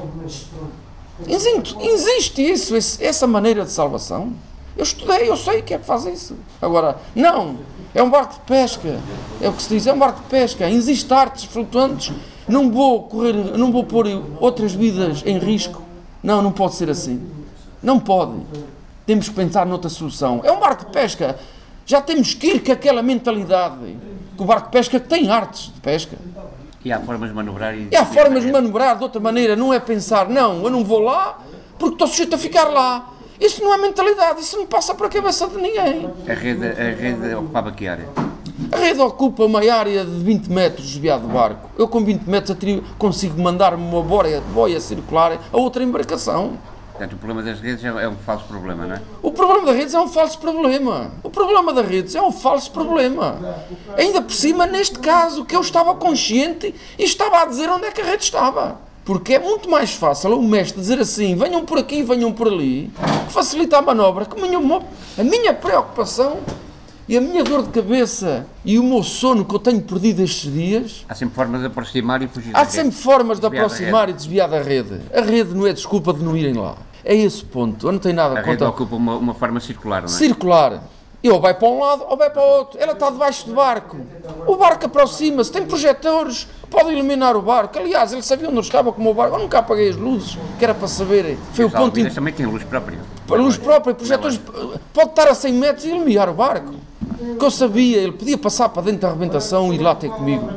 Existe, existe isso, essa maneira de salvação. Eu estudei, eu sei que é que faz isso. Agora, não, é um barco de pesca, é o que se diz, é um barco de pesca, existe artes flutuantes, não vou correr, não vou pôr outras vidas em risco. Não, não pode ser assim. Não pode. Temos que pensar noutra solução. É um barco de pesca. Já temos que ir com aquela mentalidade. Que o barco de pesca tem artes de pesca. E há formas de manobrar. E, e há formas de manobrar de outra maneira. Não é pensar, não, eu não vou lá porque estou sujeito a ficar lá. Isso não é mentalidade. Isso não passa para a cabeça de ninguém. A rede, a rede ocupava que área? A rede ocupa uma área de vinte metros desviado do barco. Eu com vinte metros atrio, consigo mandar-me uma boia, boia circular a outra embarcação. Portanto, o problema das redes é um falso problema, não é? O problema da redes é um falso problema. O problema da redes é um falso problema. Ainda por cima, neste caso, que eu estava consciente e estava a dizer onde é que a rede estava. Porque é muito mais fácil o mestre dizer assim, venham por aqui, venham por ali, que facilita a manobra, que a minha, a minha preocupação e a minha dor de cabeça e o meu sono que eu tenho perdido estes dias... Há sempre formas de aproximar e fugir da Há rede. sempre formas de Desviar da aproximar rede. e desviar da rede. A rede não é desculpa de não irem lá. É esse ponto. Eu não tenho nada A rede contra... ocupa uma, uma forma circular, não é? Circular. E ou vai para um lado ou vai para o outro. Ela está debaixo do barco. O barco aproxima-se, tem projetores que podem iluminar o barco. Aliás, ele sabia onde eu estava com o meu barco. Eu nunca apaguei as luzes, que era para saber. Foi o Os ponto... alvidas também têm luz própria. Para luz própria, projetores, pode estar a cem metros e iluminar o barco. Que eu sabia, ele podia passar para dentro da arrebentação e ir lá ter comigo.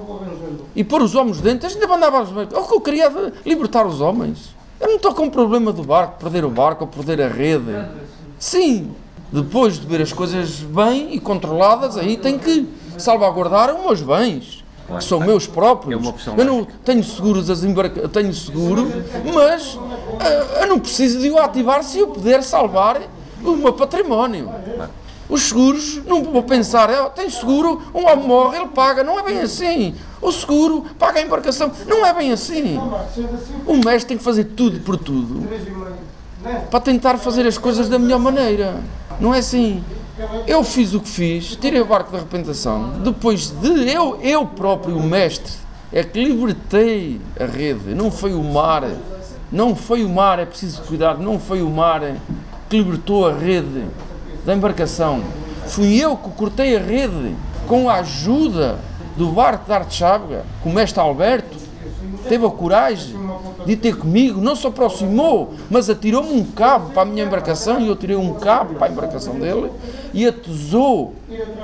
E pôr os homens dentro, a gente mandava os barcos. O que eu queria era libertar os homens. Eu não estou com o problema do barco, perder o barco ou perder a rede. Sim, depois de ver as coisas bem e controladas, aí tenho que salvaguardar os meus bens, que são meus próprios. É uma opção Eu não tenho seguros das embarca... tenho seguro, mas uh, eu não preciso de o ativar se eu puder salvar o meu património. Os seguros, não vou pensar, é, tem seguro, um homem morre, ele paga, não é bem assim. O seguro paga a embarcação, não é bem assim. O mestre tem que fazer tudo por tudo para tentar fazer as coisas da melhor maneira. Não é assim. Eu fiz o que fiz, tirei o barco da arrebentação, depois de eu, eu próprio, o mestre, é que libertei a rede, não foi o mar, não foi o mar, é preciso cuidar, não foi o mar que libertou a rede da embarcação. Fui eu que cortei a rede com a ajuda do barco de Arte Chábega, que o mestre Alberto teve a coragem de ir ter comigo, não se aproximou, mas atirou-me um cabo para a minha embarcação e eu tirei um cabo para a embarcação dele e atesou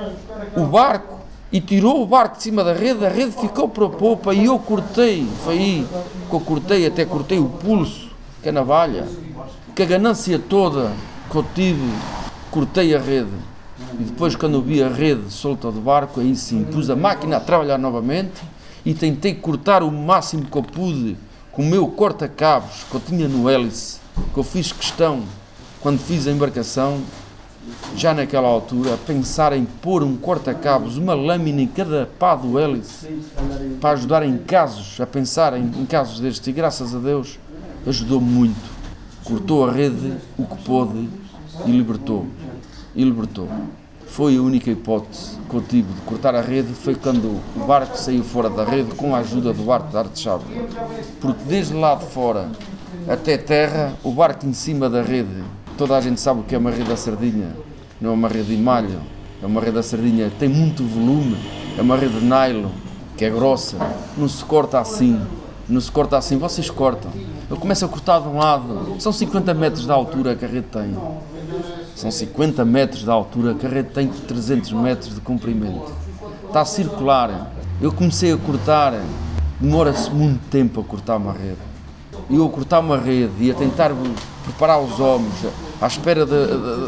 o barco e tirou o barco de cima da rede, a rede ficou para a popa e eu cortei, foi aí que eu cortei, até cortei o pulso, que é a navalha, que a ganância toda que eu tive, cortei a rede. E depois, quando eu vi a rede solta do barco, aí sim, pus a máquina a trabalhar novamente e tentei cortar o máximo que eu pude com o meu corta-cabos que eu tinha no hélice, que eu fiz questão, quando fiz a embarcação, já naquela altura, a pensar em pôr um corta-cabos, uma lâmina em cada pá do hélice, para ajudar em casos, a pensar em, em casos destes, e graças a Deus, ajudou muito. Cortou a rede, o que pôde, e libertou. E libertou. Foi a única hipótese que eu tive de cortar a rede, foi quando o barco saiu fora da rede com a ajuda do barco de Arte Chábega. Porque desde lá de fora até terra, o barco em cima da rede, toda a gente sabe o que é uma rede da sardinha, não é uma rede de malho, é uma rede da sardinha, tem muito volume, é uma rede de nylon, que é grossa, não se corta assim, não se corta assim, vocês cortam. Eu começo a cortar de um lado, são cinquenta metros de altura que a rede tem. São cinquenta metros de altura, que a rede tem trezentos metros de comprimento. Está a circular. Eu comecei a cortar, demora-se muito tempo a cortar uma rede. E eu a cortar uma rede e a tentar preparar os homens, à espera de,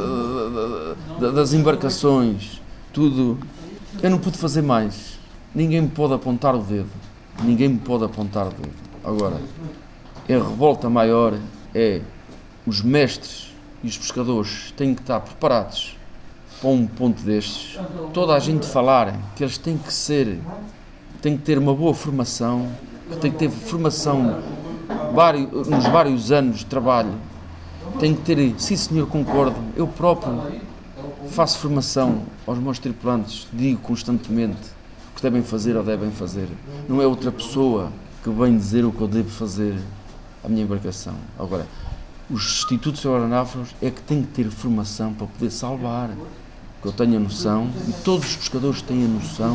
de, de, de, das embarcações, tudo. Eu não pude fazer mais. Ninguém me pode apontar o dedo. Ninguém me pode apontar o dedo. Agora, a revolta maior é os mestres e os pescadores têm que estar preparados para um ponto destes, toda a gente falar que eles têm que ser, têm que ter uma boa formação, que têm que ter formação vários, nos vários anos de trabalho, têm que ter, sim senhor, concordo, eu próprio faço formação aos meus tripulantes, digo constantemente o que devem fazer ou devem fazer, não é outra pessoa que vem dizer o que eu devo fazer à minha embarcação. Agora, os institutos oceanográficos é que têm que ter formação para poder salvar, que eu tenho a noção, e todos os pescadores têm a noção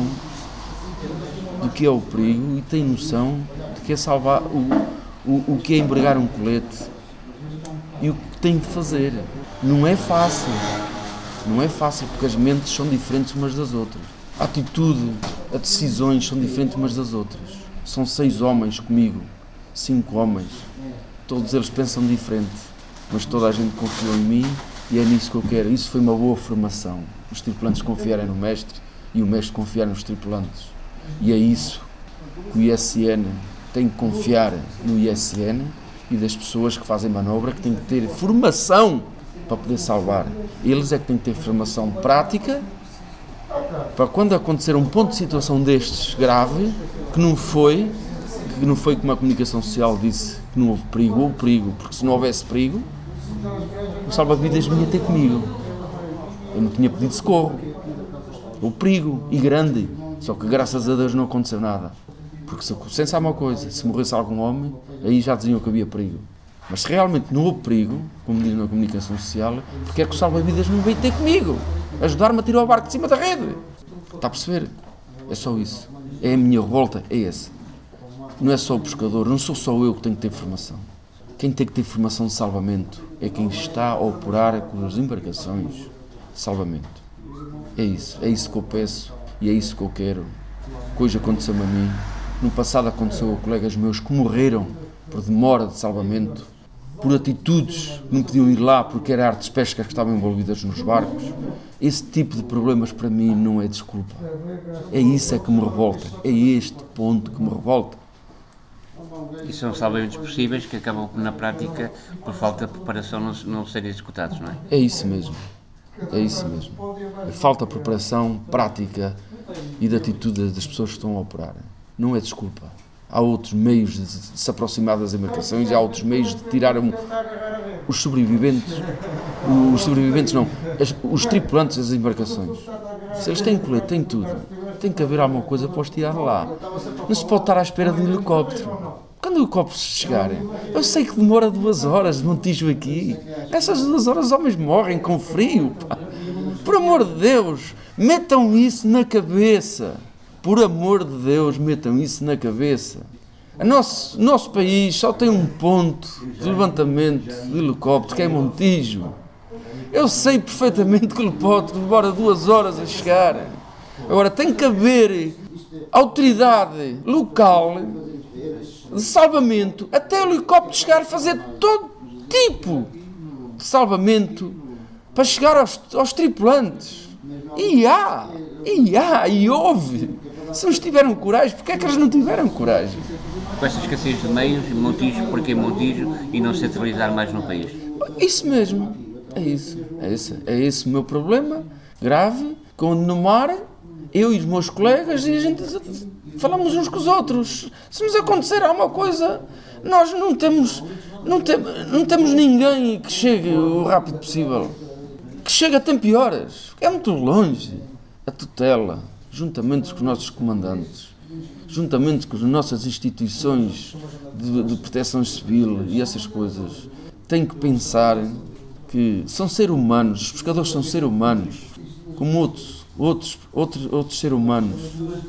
do que é o perigo e têm noção de que é salvar o, o, o que é empregar um colete e o que têm de fazer. Não é fácil, não é fácil porque as mentes são diferentes umas das outras. A atitude, as decisões são diferentes umas das outras. São seis homens comigo, cinco homens. Todos eles pensam diferente, mas toda a gente confiou em mim e é nisso que eu quero. Isso foi uma boa formação. Os tripulantes confiarem no mestre e o mestre confiar nos tripulantes. E é isso que o I S N tem que confiar no I S N e das pessoas que fazem manobra, que têm que ter formação para poder salvar. Eles é que têm que ter formação prática para quando acontecer um ponto de situação destes grave, que não foi, que não foi como a comunicação social disse, que não houve perigo, ou perigo, porque se não houvesse perigo, o salva-vidas vinha ter comigo. Eu não tinha pedido socorro. O perigo, e grande, só que graças a Deus não aconteceu nada. Porque se acontecesse alguma coisa, se morresse algum homem, aí já diziam que havia perigo. Mas se realmente não houve perigo, como diz na comunicação social, porque é que o salva-vidas não veio ter comigo? Ajudar-me a tirar o barco de cima da rede. Está a perceber? É só isso. É a minha revolta, é essa. Não é só o pescador, não sou só eu que tenho que ter formação. Quem tem que ter formação de salvamento é quem está a operar com as embarcações de salvamento. É isso, é isso que eu peço e é isso que eu quero. Que hoje aconteceu-me a mim. No passado aconteceu a colegas meus que morreram por demora de salvamento, por atitudes que não podiam ir lá porque eram artes de pesca que estavam envolvidas nos barcos. Esse tipo de problemas para mim não é desculpa. É isso é que me revolta. É este ponto que me revolta. E são salvamentos possíveis que acabam na prática, por falta de preparação, não, não serem executados, não é? É isso mesmo. É isso mesmo. É falta de preparação, prática e de atitude das pessoas que estão a operar. Não é desculpa. Há outros meios de se aproximar das embarcações, há outros meios de tirar os sobreviventes, os sobreviventes não, os tripulantes das embarcações. Se eles têm colete, têm tudo, tem que haver alguma coisa para os tirar lá. Não se pode estar à espera de um helicóptero. Quando o helicóptero chegar, eu sei que demora duas horas de Montijo aqui. Nessas duas horas os homens morrem com frio, pá. Por amor de Deus, metam isso na cabeça. Por amor de Deus, metam isso na cabeça. O nosso, nosso país só tem um ponto de levantamento de helicóptero, que é Montijo. Eu sei perfeitamente que o helicóptero demora duas horas a chegar. Agora, tem que haver autoridade local de salvamento até o helicóptero chegar a fazer todo tipo de salvamento para chegar aos, aos tripulantes. E há, e há, e houve. Se eles tiveram coragem, porque é que eles não tiveram coragem? Com esta escassez de meios, Montijo, porque Montijo e não centralizar mais no país? Isso mesmo, é isso, é esse, é esse o meu problema grave, quando no mar, eu e os meus colegas, e a gente falamos uns com os outros. Se nos acontecer alguma coisa, nós não temos, não, tem, não temos ninguém que chegue o rápido possível. Que chegue a tempo e horas. É muito longe. A tutela, juntamente com os nossos comandantes, juntamente com as nossas instituições de, de proteção civil e essas coisas, tem que pensar que são seres humanos, os pescadores são seres humanos, como outros, outros, outros, outros seres humanos.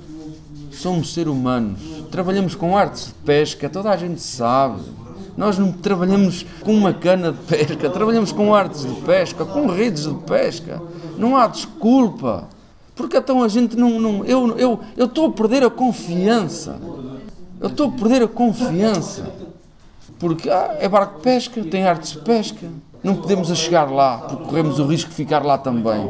Somos seres humanos. Trabalhamos com artes de pesca, toda a gente sabe. Nós não trabalhamos com uma cana de pesca, trabalhamos com artes de pesca, com redes de pesca. Não há desculpa. Porque então a gente não... não eu eu eu estou a perder a confiança. Eu estou a perder a confiança. Porque ah, é barco de pesca, tem artes de pesca. Não podemos a chegar lá, porque corremos o risco de ficar lá também.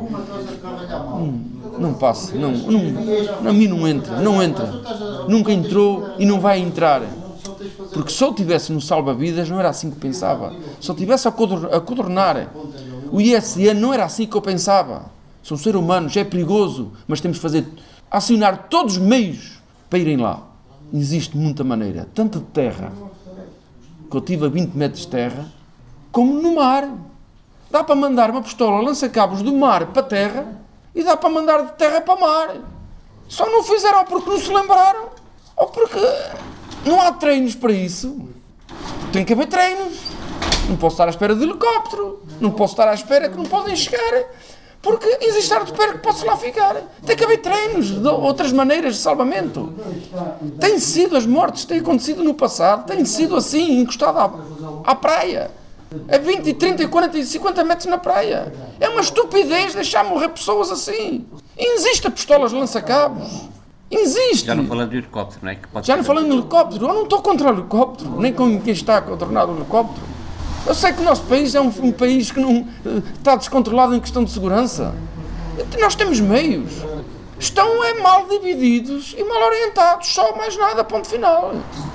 Não, não passa, não, não, a mim não entra, não entra. Nunca entrou e não vai entrar. Porque se eu estivesse no salva-vidas, não era assim que pensava. Se eu estivesse a coordenar o I S N, não era assim que eu pensava. São seres humanos, é perigoso, mas temos de fazer, acionar todos os meios para irem lá. Existe muita maneira, tanto de terra, que eu tive a vinte metros de terra, como no mar. Dá para mandar uma pistola lança-cabos do mar para a terra e dá para mandar de terra para o mar. Só não fizeram porque não se lembraram ou porque não há treinos para isso. Tem que haver treinos. Não posso estar à espera de helicóptero. Não posso estar à espera que não podem chegar. Porque existe arte de pesca que pode-se lá ficar. Tem que haver treinos de outras maneiras de salvamento. Tem sido as mortes, tem acontecido no passado, tem sido assim, encostado à, à praia. A vinte, trinta, quarenta e cinquenta metros na praia. É uma estupidez deixar morrer pessoas assim. E existe pistolas lança-cabos. Existe. Já não falando de helicóptero, não é? Que pode Já não falando de helicóptero. Eu não estou contra o helicóptero, nem com quem está a controlar o helicóptero. Eu sei que o nosso país é um, um país que não está descontrolado em questão de segurança. Nós temos meios. estão é mal divididos e mal orientados, só mais nada, ponto final.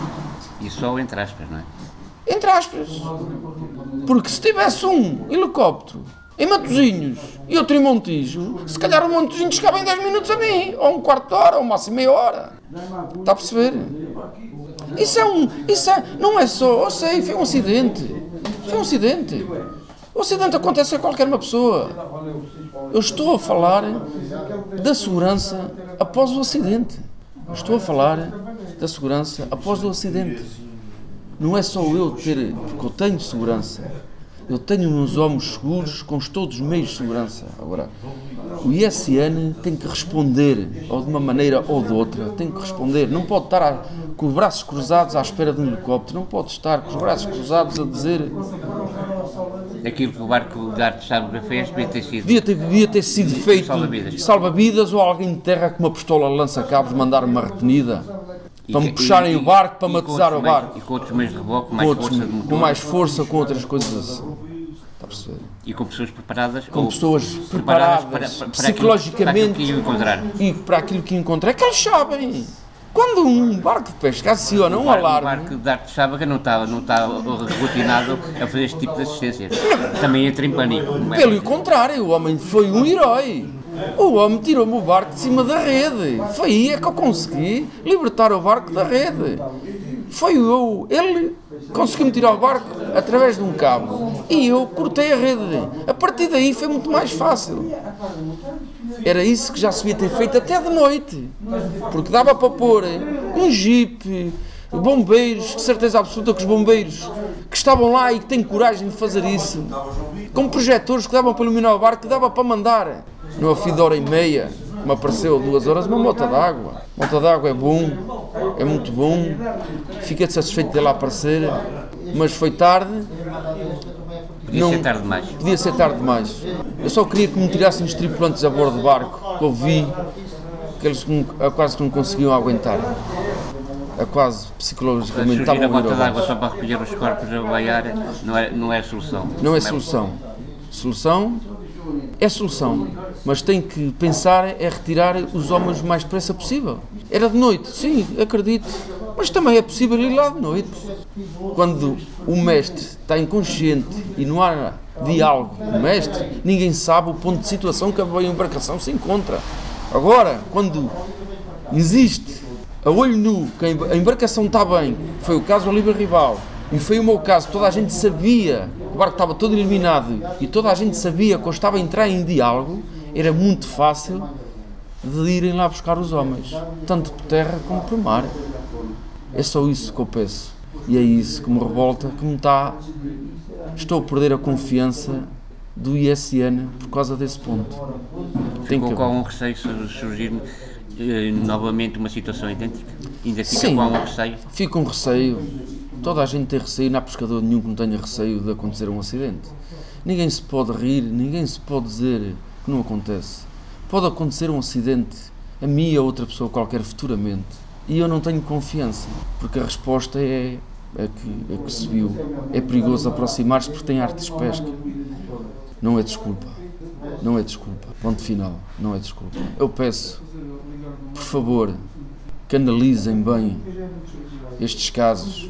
E só entre aspas, não é? Entre aspas. Porque se tivesse um helicóptero em Matosinhos e outro em Montijo, se calhar o Montijo chegava em dez minutos a mim, ou um quarto de hora, ou máximo meia hora. Está a perceber? Isso é um... Isso é, não é só... Eu sei, foi um acidente. Foi um acidente. O acidente acontece a qualquer uma pessoa. Eu estou a falar da segurança após o acidente. Eu estou a falar da segurança após o acidente. Não é só eu ter... Porque eu tenho segurança. Eu tenho uns homens seguros com todos os meios de segurança. Agora, o I S N tem que responder, ou de uma maneira ou de outra, tem que responder. Não pode estar a, com os braços cruzados à espera de um helicóptero, não pode estar com os braços cruzados a dizer... Aquilo que o barco de arte de fez devia ter sido... Devia ter, devia ter sido feito salva-vidas. salva-vidas, ou alguém de terra com uma pistola lança-cabos mandar uma retenida para me E- puxarem e- o barco, para e me com atizar o outros meios- barco. E com outros meios de reboque, com Com, mais outros- força de motor. com mais força, com outras coisas assim. Está a perceber? E com pessoas preparadas. Com ou pessoas preparadas preparadas, para, para, psicologicamente, Aquilo, para aquilo que iam encontrar. e para aquilo que encontrei, é que eles sabem. Quando um barco de pesca aciona um O bar- O alarme, barco de arte de Sábaga não está, não está rotinado a fazer este tipo de assistências. Também entra em pânico. não é? pelo contrário, o homem foi um herói. O homem tirou-me o barco de cima da rede. Foi aí é que eu consegui libertar o barco da rede. Foi eu, ele conseguiu-me tirar o barco através de um cabo e eu cortei a rede. A partir daí foi muito mais fácil. Era isso que já se devia ter feito até de noite, porque dava para pôr um jipe, bombeiros, de certeza absoluta que os bombeiros que estavam lá e que têm coragem de fazer isso, com projetores que davam para iluminar o barco, que dava para mandar. No ao fim de hora e meia, me apareceu duas horas uma mota d'água. Mota d'água é bom, é muito bom, fiquei satisfeito dela aparecer, mas foi tarde. Podia Não- ser tarde demais. Podia ser tarde demais. Eu só queria que me tirassem os tripulantes a bordo do barco, que eu vi que eles não- a quase que não conseguiam aguentar. A quase psicologicamente Surgir a estavam a ir bota d'água abaixo. só para recolher os corpos a baiar não é, não é a solução. Não é solução. Solução é solução, mas tem que pensar é retirar os homens o mais depressa possível. Era de noite, sim, acredito, mas também é possível ir lá de noite. Quando o mestre está inconsciente e não há diálogo com o mestre, ninguém sabe o ponto de situação que a embarcação se encontra. Agora, quando existe a olho nu que a embarcação está bem, foi o caso do Olívio Rival, e foi o meu caso, toda a gente sabia, o barco estava todo iluminado e toda a gente sabia que eu estava a entrar em diálogo, era muito fácil de irem lá buscar os homens, tanto por terra como por mar. É só isso que eu peço. E é isso que me revolta, que me está... Estou a perder a confiança do I S N por causa desse ponto. Tem Ficou que com um receio de surgir eh, novamente uma situação idêntica? Ainda fica Sim. com um receio? Fico com receio. Toda a gente tem receio, não há pescador nenhum que não tenha receio de acontecer um acidente. Ninguém se pode rir, ninguém se pode dizer que não acontece. Pode acontecer um acidente a mim e a outra pessoa qualquer futuramente. E eu não tenho confiança, porque a resposta é, é, que, é que se viu. É perigoso aproximar-se porque tem artes de pesca. Não é desculpa. Não é desculpa. Ponto final. Não é desculpa. Eu peço, por favor, que analisem bem estes casos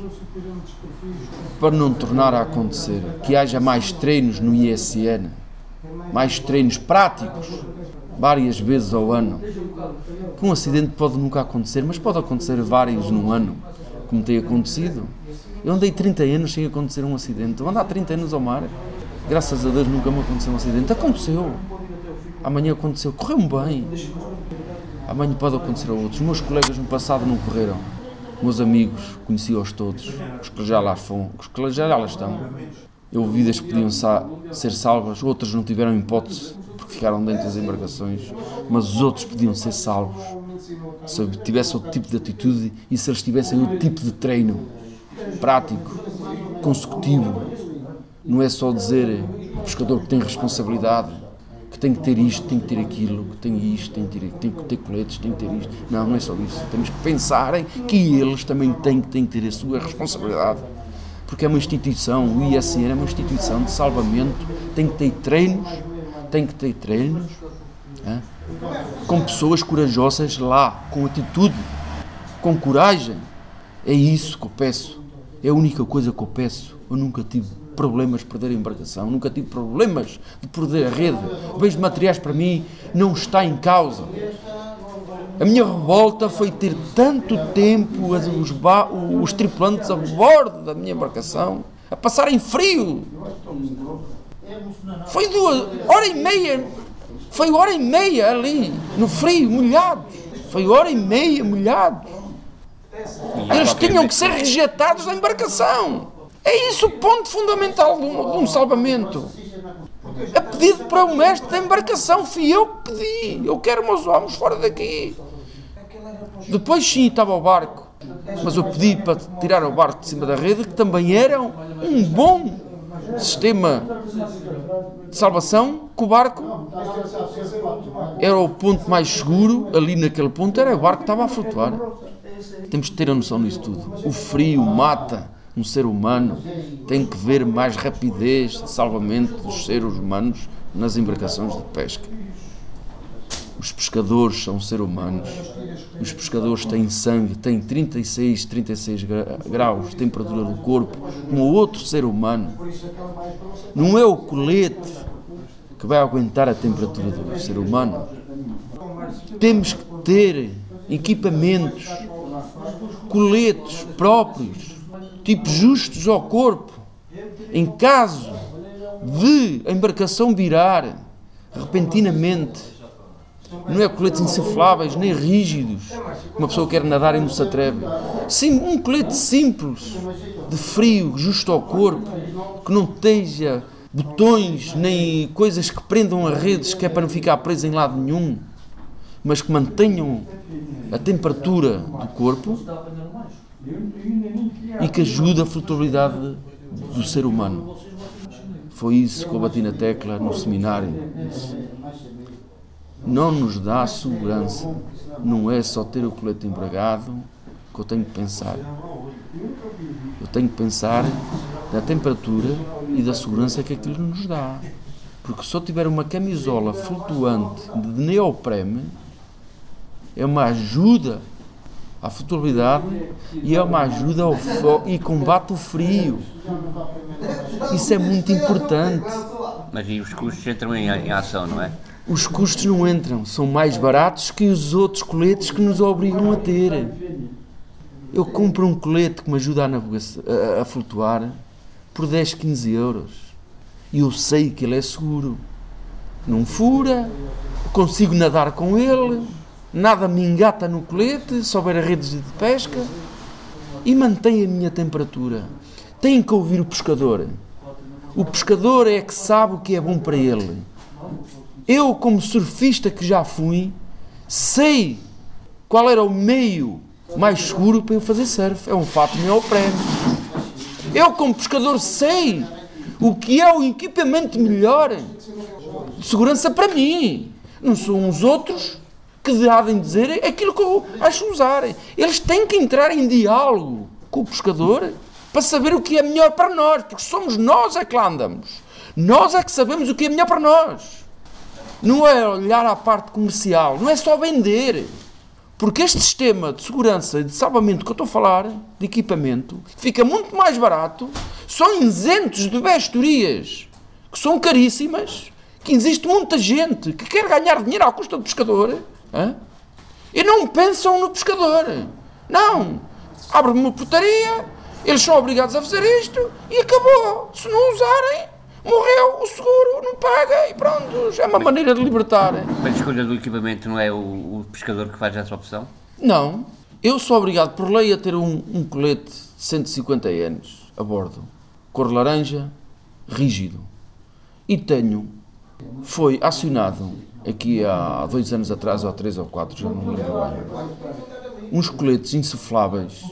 para não tornar a acontecer, que haja mais treinos no I S N, mais treinos práticos, várias vezes ao ano. Que um acidente pode nunca acontecer, mas pode acontecer vários num ano, como tem acontecido. Eu andei trinta anos sem acontecer um acidente, eu ando há trinta anos ao mar, graças a Deus nunca me aconteceu um acidente. Aconteceu, amanhã aconteceu, correu-me bem, amanhã pode acontecer a outros. Os meus colegas no passado não correram, meus amigos, conheci-os todos, os que já lá foram, os que já lá estão. Eu ouvi vidas que podiam sa- ser salvas, outras não tiveram hipótese porque ficaram dentro das embarcações, mas os outros podiam ser salvos se tivessem outro tipo de atitude e se eles tivessem outro tipo de treino prático, consecutivo. Não é só dizer o pescador que tem responsabilidade, que tem que ter isto, tem que ter aquilo, que tem isto, tem que ter, tem que ter coletes, tem que ter isto. Não, não é só isso. Temos que pensar em que eles também têm, têm que ter a sua responsabilidade. Porque é uma instituição, o I S N é uma instituição de salvamento, tem que ter treinos, tem que ter treinos, hein? com pessoas corajosas lá, com atitude, com coragem. É isso que eu peço, é a única coisa que eu peço. Eu nunca tive problemas de perder a embarcação, nunca tive problemas de perder a rede. Bens materiais para mim não está em causa. A minha revolta foi ter tanto tempo os, ba- os tripulantes a bordo da minha embarcação a passarem frio. Foi duas, hora e meia, foi hora e meia ali, no frio, molhados. Foi hora e meia molhados. Eles tinham que ser rejeitados da embarcação. É isso o ponto fundamental de um, de um salvamento. A pedido para o mestre da embarcação, fui eu que pedi. Eu quero meus homens fora daqui. Depois sim estava o barco, mas eu pedi para tirar o barco de cima da rede, que também era um, um bom sistema de salvação, que o barco era o ponto mais seguro, ali naquele ponto era o barco que estava a flutuar. Temos de ter a noção disso tudo. O frio mata um ser humano, tem que ver mais rapidez de salvamento dos seres humanos nas embarcações de pesca. Os pescadores são seres humanos, os pescadores têm sangue, têm trinta e seis, trinta e seis graus de temperatura do corpo, como outro ser humano. Não é o colete que vai aguentar a temperatura do ser humano. Temos que ter equipamentos, coletes próprios, tipo justos ao corpo, em caso de a embarcação virar repentinamente. Não é coletes insufláveis, nem rígidos, uma pessoa quer nadar e não se atreve. Sim, um colete simples, de frio, justo ao corpo, que não esteja botões, nem coisas que prendam as redes, que é para não ficar preso em lado nenhum, mas que mantenham a temperatura do corpo e que ajude a flutuabilidade do ser humano. Foi isso que eu bati na tecla no seminário. Não nos dá segurança. Não é só ter o colete embragado que eu tenho que pensar. Eu tenho que pensar da temperatura e da segurança que aquilo nos dá. Porque se eu tiver uma camisola flutuante de neoprene, é uma ajuda à flutuabilidade e é uma ajuda ao fo- e combate o frio. Isso é muito importante. Mas e os custos entram em, em ação, não é? Os custos não entram, são mais baratos que os outros coletes que nos obrigam a ter. Eu compro um colete que me ajuda a, navegação, a, a flutuar por dez, quinze euros. E eu sei que ele é seguro. Não fura, consigo nadar com ele, nada me engata no colete, se houver redes de pesca, e mantém a minha temperatura. Tem que ouvir o pescador. O pescador é que sabe o que é bom para ele. Eu, como surfista que já fui, sei qual era o meio mais seguro para eu fazer surf. É um fato neoprene. Eu, como pescador, sei o que é o equipamento melhor de segurança para mim. Não são os outros que devem dizer aquilo que eu acho usar. Eles têm que entrar em diálogo com o pescador para saber o que é melhor para nós, porque somos nós é que lá andamos. Nós é que sabemos o que é melhor para nós. Não é olhar à parte comercial, não é só vender. Porque este sistema de segurança e de salvamento que eu estou a falar, de equipamento, fica muito mais barato, são isentos de bestorias que são caríssimas, que existe muita gente que quer ganhar dinheiro à custa do pescador, hein? E não pensam no pescador. Não. Abre-me uma portaria, eles são obrigados a fazer isto e acabou. Se não usarem, morreu, o seguro não paga e pronto, é uma maneira de libertar. A escolha do equipamento não é o, o pescador que faz essa opção? Não, eu sou obrigado por lei a ter um, um colete de cento e cinquenta anos a bordo, cor laranja, rígido. E tenho, foi acionado aqui há dois anos atrás, ou há três ou quatro, já não lembro bem, uns coletes insufláveis.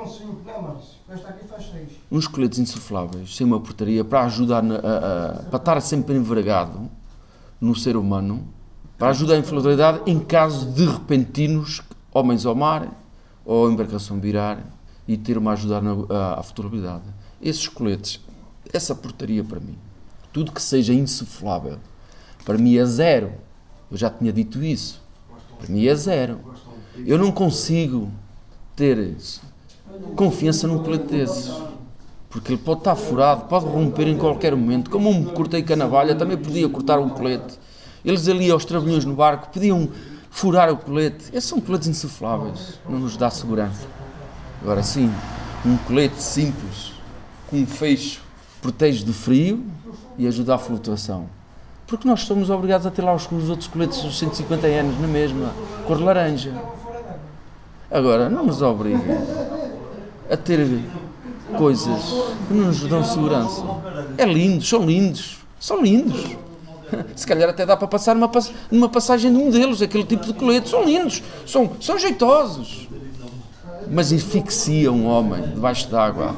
Uns coletes insufláveis, sem uma portaria, para ajudar na, a, a, para estar sempre envergado no ser humano, para ajudar a infiltrabilidade em caso de repentinos homens ao mar ou a embarcação virar e ter uma ajuda à flutuabilidade. Esses coletes, essa portaria para mim, tudo que seja insuflável, para mim é zero. Eu já tinha dito isso. Para mim é zero. Eu não consigo ter confiança num colete desses. Porque ele pode estar furado, pode romper em qualquer momento. Como eu me cortei com a navalha, também podia cortar um colete. Eles ali aos trabalhões no barco podiam furar o colete. Esses são coletes insufláveis, não nos dá segurança. Agora sim, um colete simples, com um fecho, protege do frio e ajuda à flutuação. Porque nós somos obrigados a ter lá os, os outros coletes dos cento e cinquenta anos na mesma, cor laranja. Agora, não nos obriga a ter coisas que não nos dão segurança. É lindo, são lindos, são lindos. Se calhar até dá para passar numa, numa passagem de modelos, aquele tipo de colete, são lindos, são, são jeitosos. Mas asfixia um homem debaixo d'água.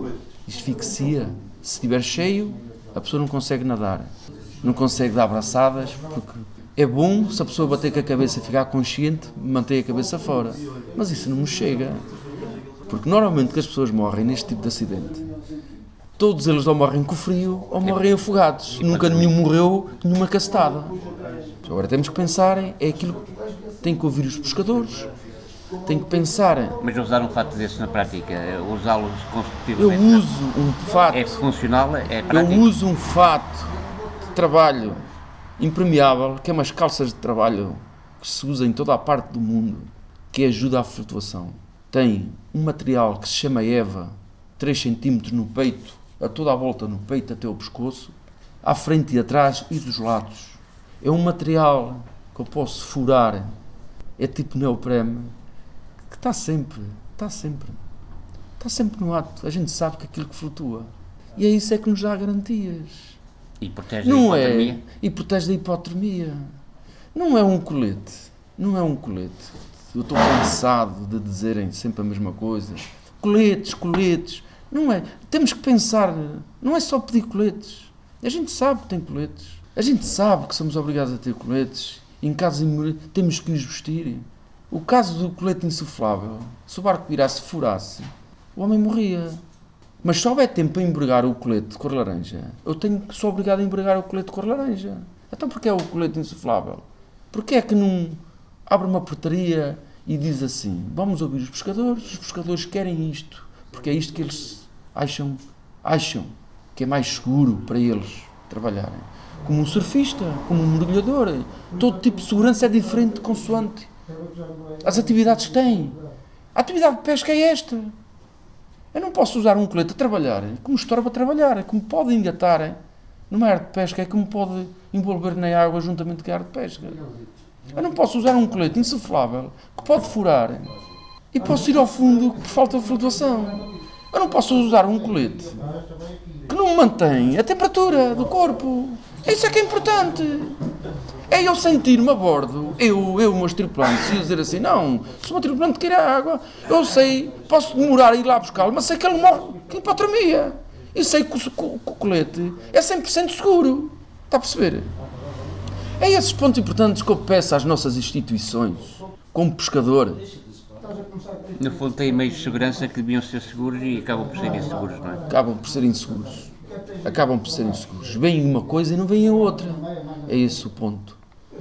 Asfixia. Se estiver cheio, a pessoa não consegue nadar. Não consegue dar abraçadas, porque é bom se a pessoa bater com a cabeça e ficar consciente, manter a cabeça fora. Mas isso não me chega. Porque normalmente que as pessoas morrem neste tipo de acidente, todos eles ou morrem com frio ou morrem afogados. Nunca nenhum morreu numa castada. Agora temos que pensar, é aquilo que tem que ouvir os pescadores. Tem que pensar. Mas usar um fato desse na prática, usá-los Eu consecutivamente, uso um fato. é funcional, é prático? Eu uso um fato de trabalho impermeável, que é umas calças de trabalho que se usa em toda a parte do mundo, que ajuda à flutuação. Tem um material que se chama EVA, três centímetros no peito, a toda a volta no peito até o pescoço, à frente e atrás e dos lados. É um material que eu posso furar, é tipo neoprene, que está sempre, está sempre, está sempre no ato. A gente sabe que aquilo que flutua. E é isso é que nos dá garantias. E protege Não da hipotermia? é, e protege da hipotermia. Não é um colete, não é um colete. Eu estou cansado de dizerem sempre a mesma coisa. Coletes, coletes. Não é. Temos que pensar, não é só pedir coletes. A gente sabe que tem coletes. A gente sabe que somos obrigados a ter coletes. Em caso de temos que os vestir. O caso do colete insuflável, se o barco virasse e furasse, o homem morria. Mas se houver tempo para empregar o colete de cor laranja, eu tenho que sou obrigado a empregar o colete de cor laranja. Então porquê é o colete insuflável? Porquê é que não abre uma portaria e diz assim, vamos ouvir os pescadores, os pescadores querem isto, porque é isto que eles acham, acham que é mais seguro para eles trabalharem. Como um surfista, como um mergulhador, todo tipo de segurança é diferente consoante as atividades que têm. A atividade de pesca é esta. Eu não posso usar um colete a trabalhar, que me estorba a trabalhar, que me pode engatar numa área de pesca, é que me pode envolver na água juntamente com a área de pesca. Eu não posso usar um colete insuflável que pode furar e posso ir ao fundo por falta de flutuação. Eu não posso usar um colete que não mantém a temperatura do corpo. Isso é que é importante. É eu sentir-me a bordo, eu, eu, meus tripulantes, e dizer assim, não, se o meu tripulante quer a água, eu sei, posso demorar a ir lá buscá-lo, mas sei que ele morre com hipotermia. E sei que o, que o colete é cem por cento seguro. Está a perceber? É esses pontos importantes que eu peço às nossas instituições, como pescador. No fundo tem meios de segurança que deviam ser seguros e acabam por ser inseguros, não é? Acabam por ser inseguros. Acabam por ser inseguros. Vem uma coisa e não vem a outra. É esse o ponto.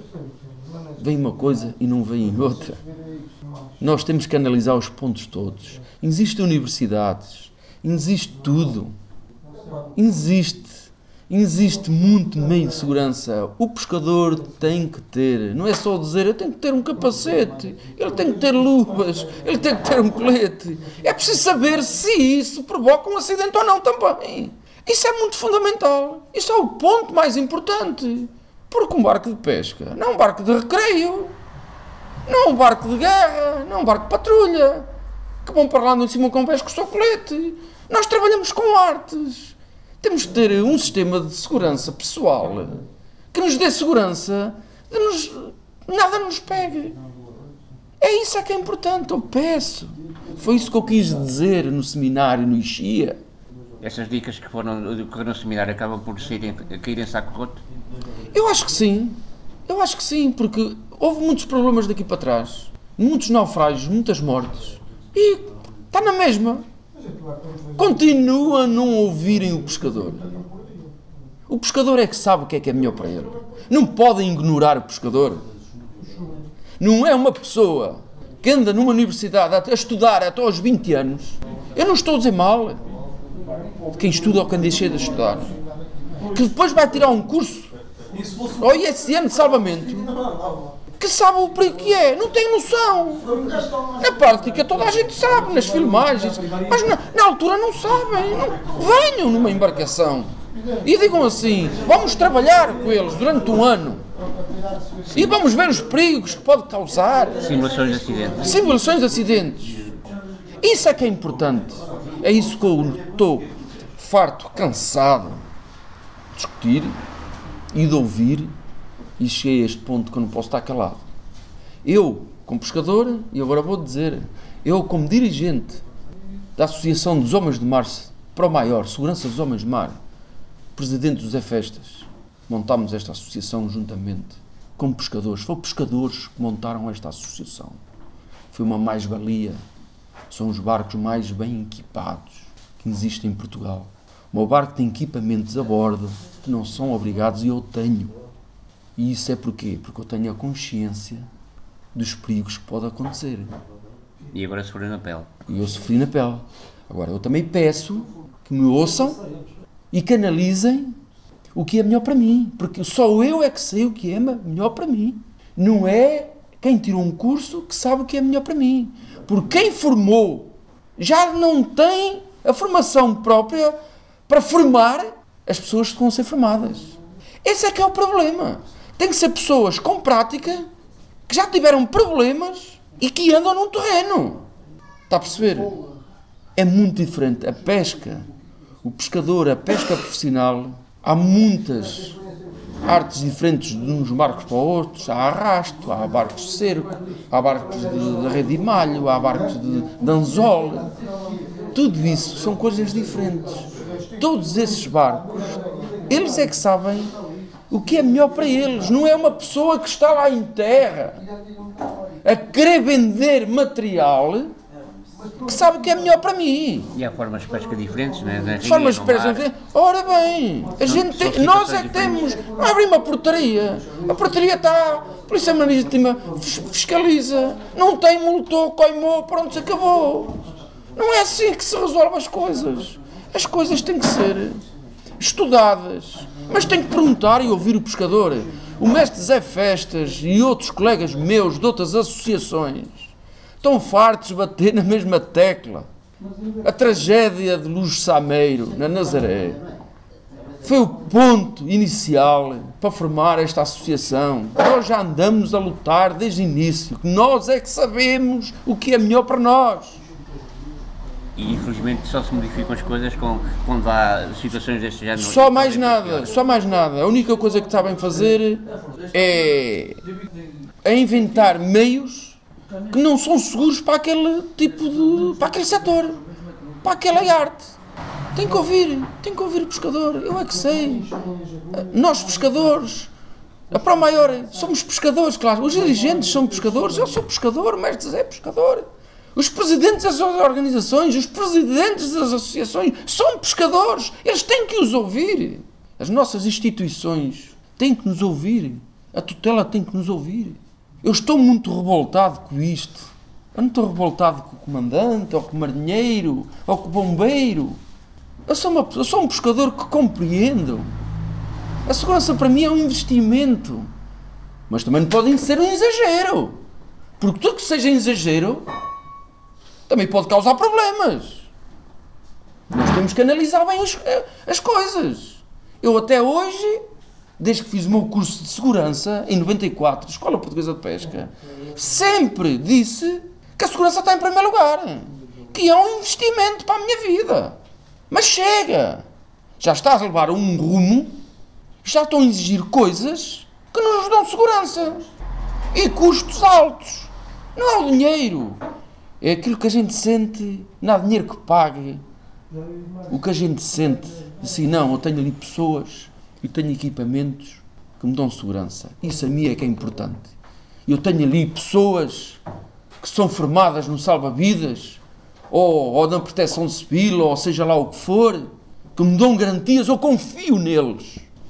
Vem uma coisa e não vem outra. Nós temos que analisar os pontos todos. Existem universidades. Existe tudo. Existe. Existe muito meio de segurança. O pescador tem que ter. Não é só dizer, eu tenho que ter um capacete. Ele tem que ter luvas. Ele tem que ter um colete. É preciso saber se isso provoca um acidente ou não também. Isso é muito fundamental. Isso é o ponto mais importante. Porque um barco de pesca não é um barco de recreio. Não é um barco de guerra. Não é um barco de patrulha. Que vão para lá no cima com pesca com o seu colete. Nós trabalhamos com artes. Temos de ter um sistema de segurança pessoal que nos dê segurança de nos, nada nos pegue. É isso é que é importante. Eu peço. Foi isso que eu quis dizer no seminário no Ixia. Essas dicas que foram do correr no seminário acabam por saírem, caírem em saco roto? Eu acho que sim. Eu acho que sim, porque houve muitos problemas daqui para trás. Muitos naufrágios, muitas mortes. E está na mesma. Continua a não ouvirem o pescador. O pescador é que sabe o que é que é melhor para ele. Não podem ignorar o pescador. Não é uma pessoa que anda numa universidade a estudar até aos vinte anos. Eu não estou a dizer mal de quem estuda ou quem deixa de estudar. Que depois vai tirar um curso ao I S N de salvamento, que sabe o perigo que é. Não tem noção. Na prática toda a gente sabe, nas filmagens, mas na, na altura não sabem. Não, venham numa embarcação e digam assim, vamos trabalhar com eles durante um ano e vamos ver os perigos que pode causar. Simulações de acidentes. Simulações de acidentes. Isso é que é importante. É isso que eu estou farto, cansado de discutir e de ouvir, e cheguei a este ponto que eu não posso estar calado. Eu, como pescador, e agora vou dizer, eu como dirigente da Associação dos Homens de Mar para o Maior, Segurança dos Homens de Mar, presidente José Festas, montámos esta associação juntamente com pescadores. Foram pescadores que montaram esta associação. Foi uma mais-valia. São os barcos mais bem equipados que existem em Portugal. O meu barco tem equipamentos a bordo que não são obrigados e eu tenho. E isso é porquê? Porque eu tenho a consciência dos perigos que pode acontecer. E agora sofreu na pele. E eu sofri na pele. Agora, eu também peço que me ouçam e que analisem o que é melhor para mim. Porque só eu é que sei o que é melhor para mim. Não é quem tirou um curso que sabe o que é melhor para mim. Porque quem formou já não tem a formação própria para formar as pessoas que vão ser formadas. Esse é que é o problema. Tem que ser pessoas com prática, que já tiveram problemas e que andam num terreno. Está a perceber? É muito diferente. A pesca, o pescador, a pesca profissional, há muitas artes diferentes de uns barcos para outros. Há arrasto, há barcos de cerco, há barcos de, de rede de malho, há barcos de, de anzol. Tudo isso são coisas diferentes. Todos esses barcos, eles é que sabem o que é melhor para eles. Não é uma pessoa que está lá em terra a querer vender material que sabe o que é melhor para mim. E há formas de pesca diferentes, não é? Na ria, Formas de no pesca mar. diferentes. Ora bem, a gente são tem, nós é que situações temos. Não abrir uma portaria. A portaria está. A Polícia Marítima fiscaliza. Não tem, multou, coimou, pronto, se acabou. Não é assim que se resolve as coisas. As coisas têm que ser estudadas. Mas tem que perguntar e ouvir o pescador. O mestre Zé Festas e outros colegas meus de outras associações estão fartos de bater na mesma tecla. A tragédia de Luz Sameiro, na Nazaré, foi o ponto inicial para formar esta associação. Nós já andamos a lutar desde o início. Nós é que sabemos o que é melhor para nós. E infelizmente só se modificam as coisas com, quando há situações deste género. Só mais nada, só mais nada. A única coisa que sabem fazer é, é inventar meios que não são seguros para aquele tipo de... para aquele setor, para aquela arte. Tem que ouvir, tem que ouvir o pescador. Eu é que sei. Nós pescadores, a Pro Maior, somos pescadores, claro. Os dirigentes são pescadores. Eu sou pescador, o mestre Zé é pescador. Os presidentes das organizações, os presidentes das associações são pescadores. Eles têm que os ouvir. As nossas instituições têm que nos ouvir. A tutela tem que nos ouvir. Eu estou muito revoltado com isto. Eu não estou revoltado com o comandante, ou com o marinheiro, ou com o bombeiro. Eu sou, uma, eu sou um pescador que compreendo. A segurança para mim é um investimento. Mas também não pode ser um exagero. Porque tudo que seja exagero também pode causar problemas. Nós temos que analisar bem as, as coisas. Eu até hoje, desde que fiz o meu curso de segurança, em noventa e quatro, Escola Portuguesa de Pesca, sempre disse que a segurança está em primeiro lugar. Que é um investimento para a minha vida. Mas chega. Já estás a levar um rumo, já estão a exigir coisas que não nos dão segurança. E custos altos. Não é o dinheiro. É aquilo que a gente sente, não há dinheiro que pague. O que a gente sente, assim, não, eu tenho ali pessoas, eu tenho equipamentos que me dão segurança. Isso a mim é que é importante. Eu tenho ali pessoas que são formadas no salva-vidas, ou, ou na proteção civil, ou seja lá o que for, que me dão garantias, eu confio neles.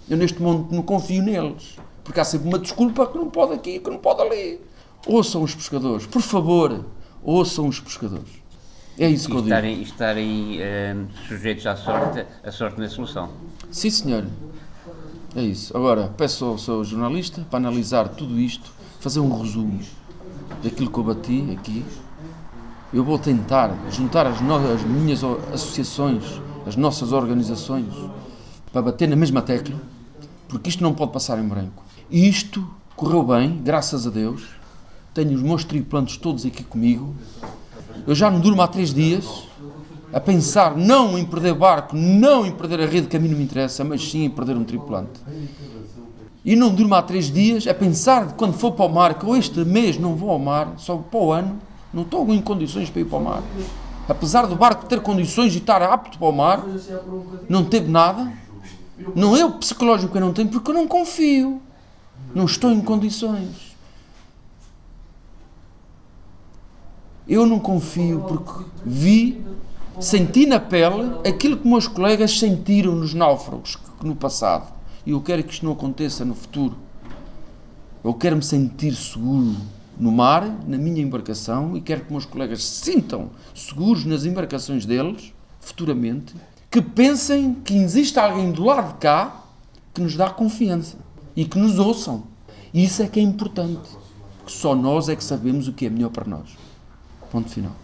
Eu neste momento não confio neles, porque há sempre uma desculpa que não pode aqui, que não pode ali. Ouçam os pescadores, por favor, ouçam os pescadores. É isso que E eu digo. estarem, estarem eh, sujeitos à sorte, à sorte na solução. Sim, senhor. É isso. Agora, peço ao seu jornalista para analisar tudo isto, fazer um resumo daquilo que eu bati aqui. Eu vou tentar juntar as, no- as minhas o- associações, as nossas organizações, para bater na mesma tecla, porque isto não pode passar em branco. E isto correu bem, graças a Deus. Tenho os meus tripulantes todos aqui comigo. Eu já não durmo há três dias a pensar não em perder barco, não em perder a rede, que a mim não me interessa, mas sim em perder um tripulante. E não durmo há três dias a pensar de quando for para o mar, que eu este mês não vou ao mar, só para o ano, não estou em condições para ir para o mar. Apesar do barco ter condições e estar apto para o mar, não teve nada. Não é o psicológico que eu não tenho, porque eu não confio. Não estou em condições. Eu não confio porque vi, senti na pele aquilo que meus colegas sentiram nos náufragos no passado. E eu quero que isto não aconteça no futuro. Eu quero me sentir seguro no mar, na minha embarcação, e quero que meus colegas se sintam seguros nas embarcações deles, futuramente, que pensem que existe alguém do lado de cá que nos dá confiança e que nos ouçam. E isso é que é importante, porque só nós é que sabemos o que é melhor para nós. Ponto final.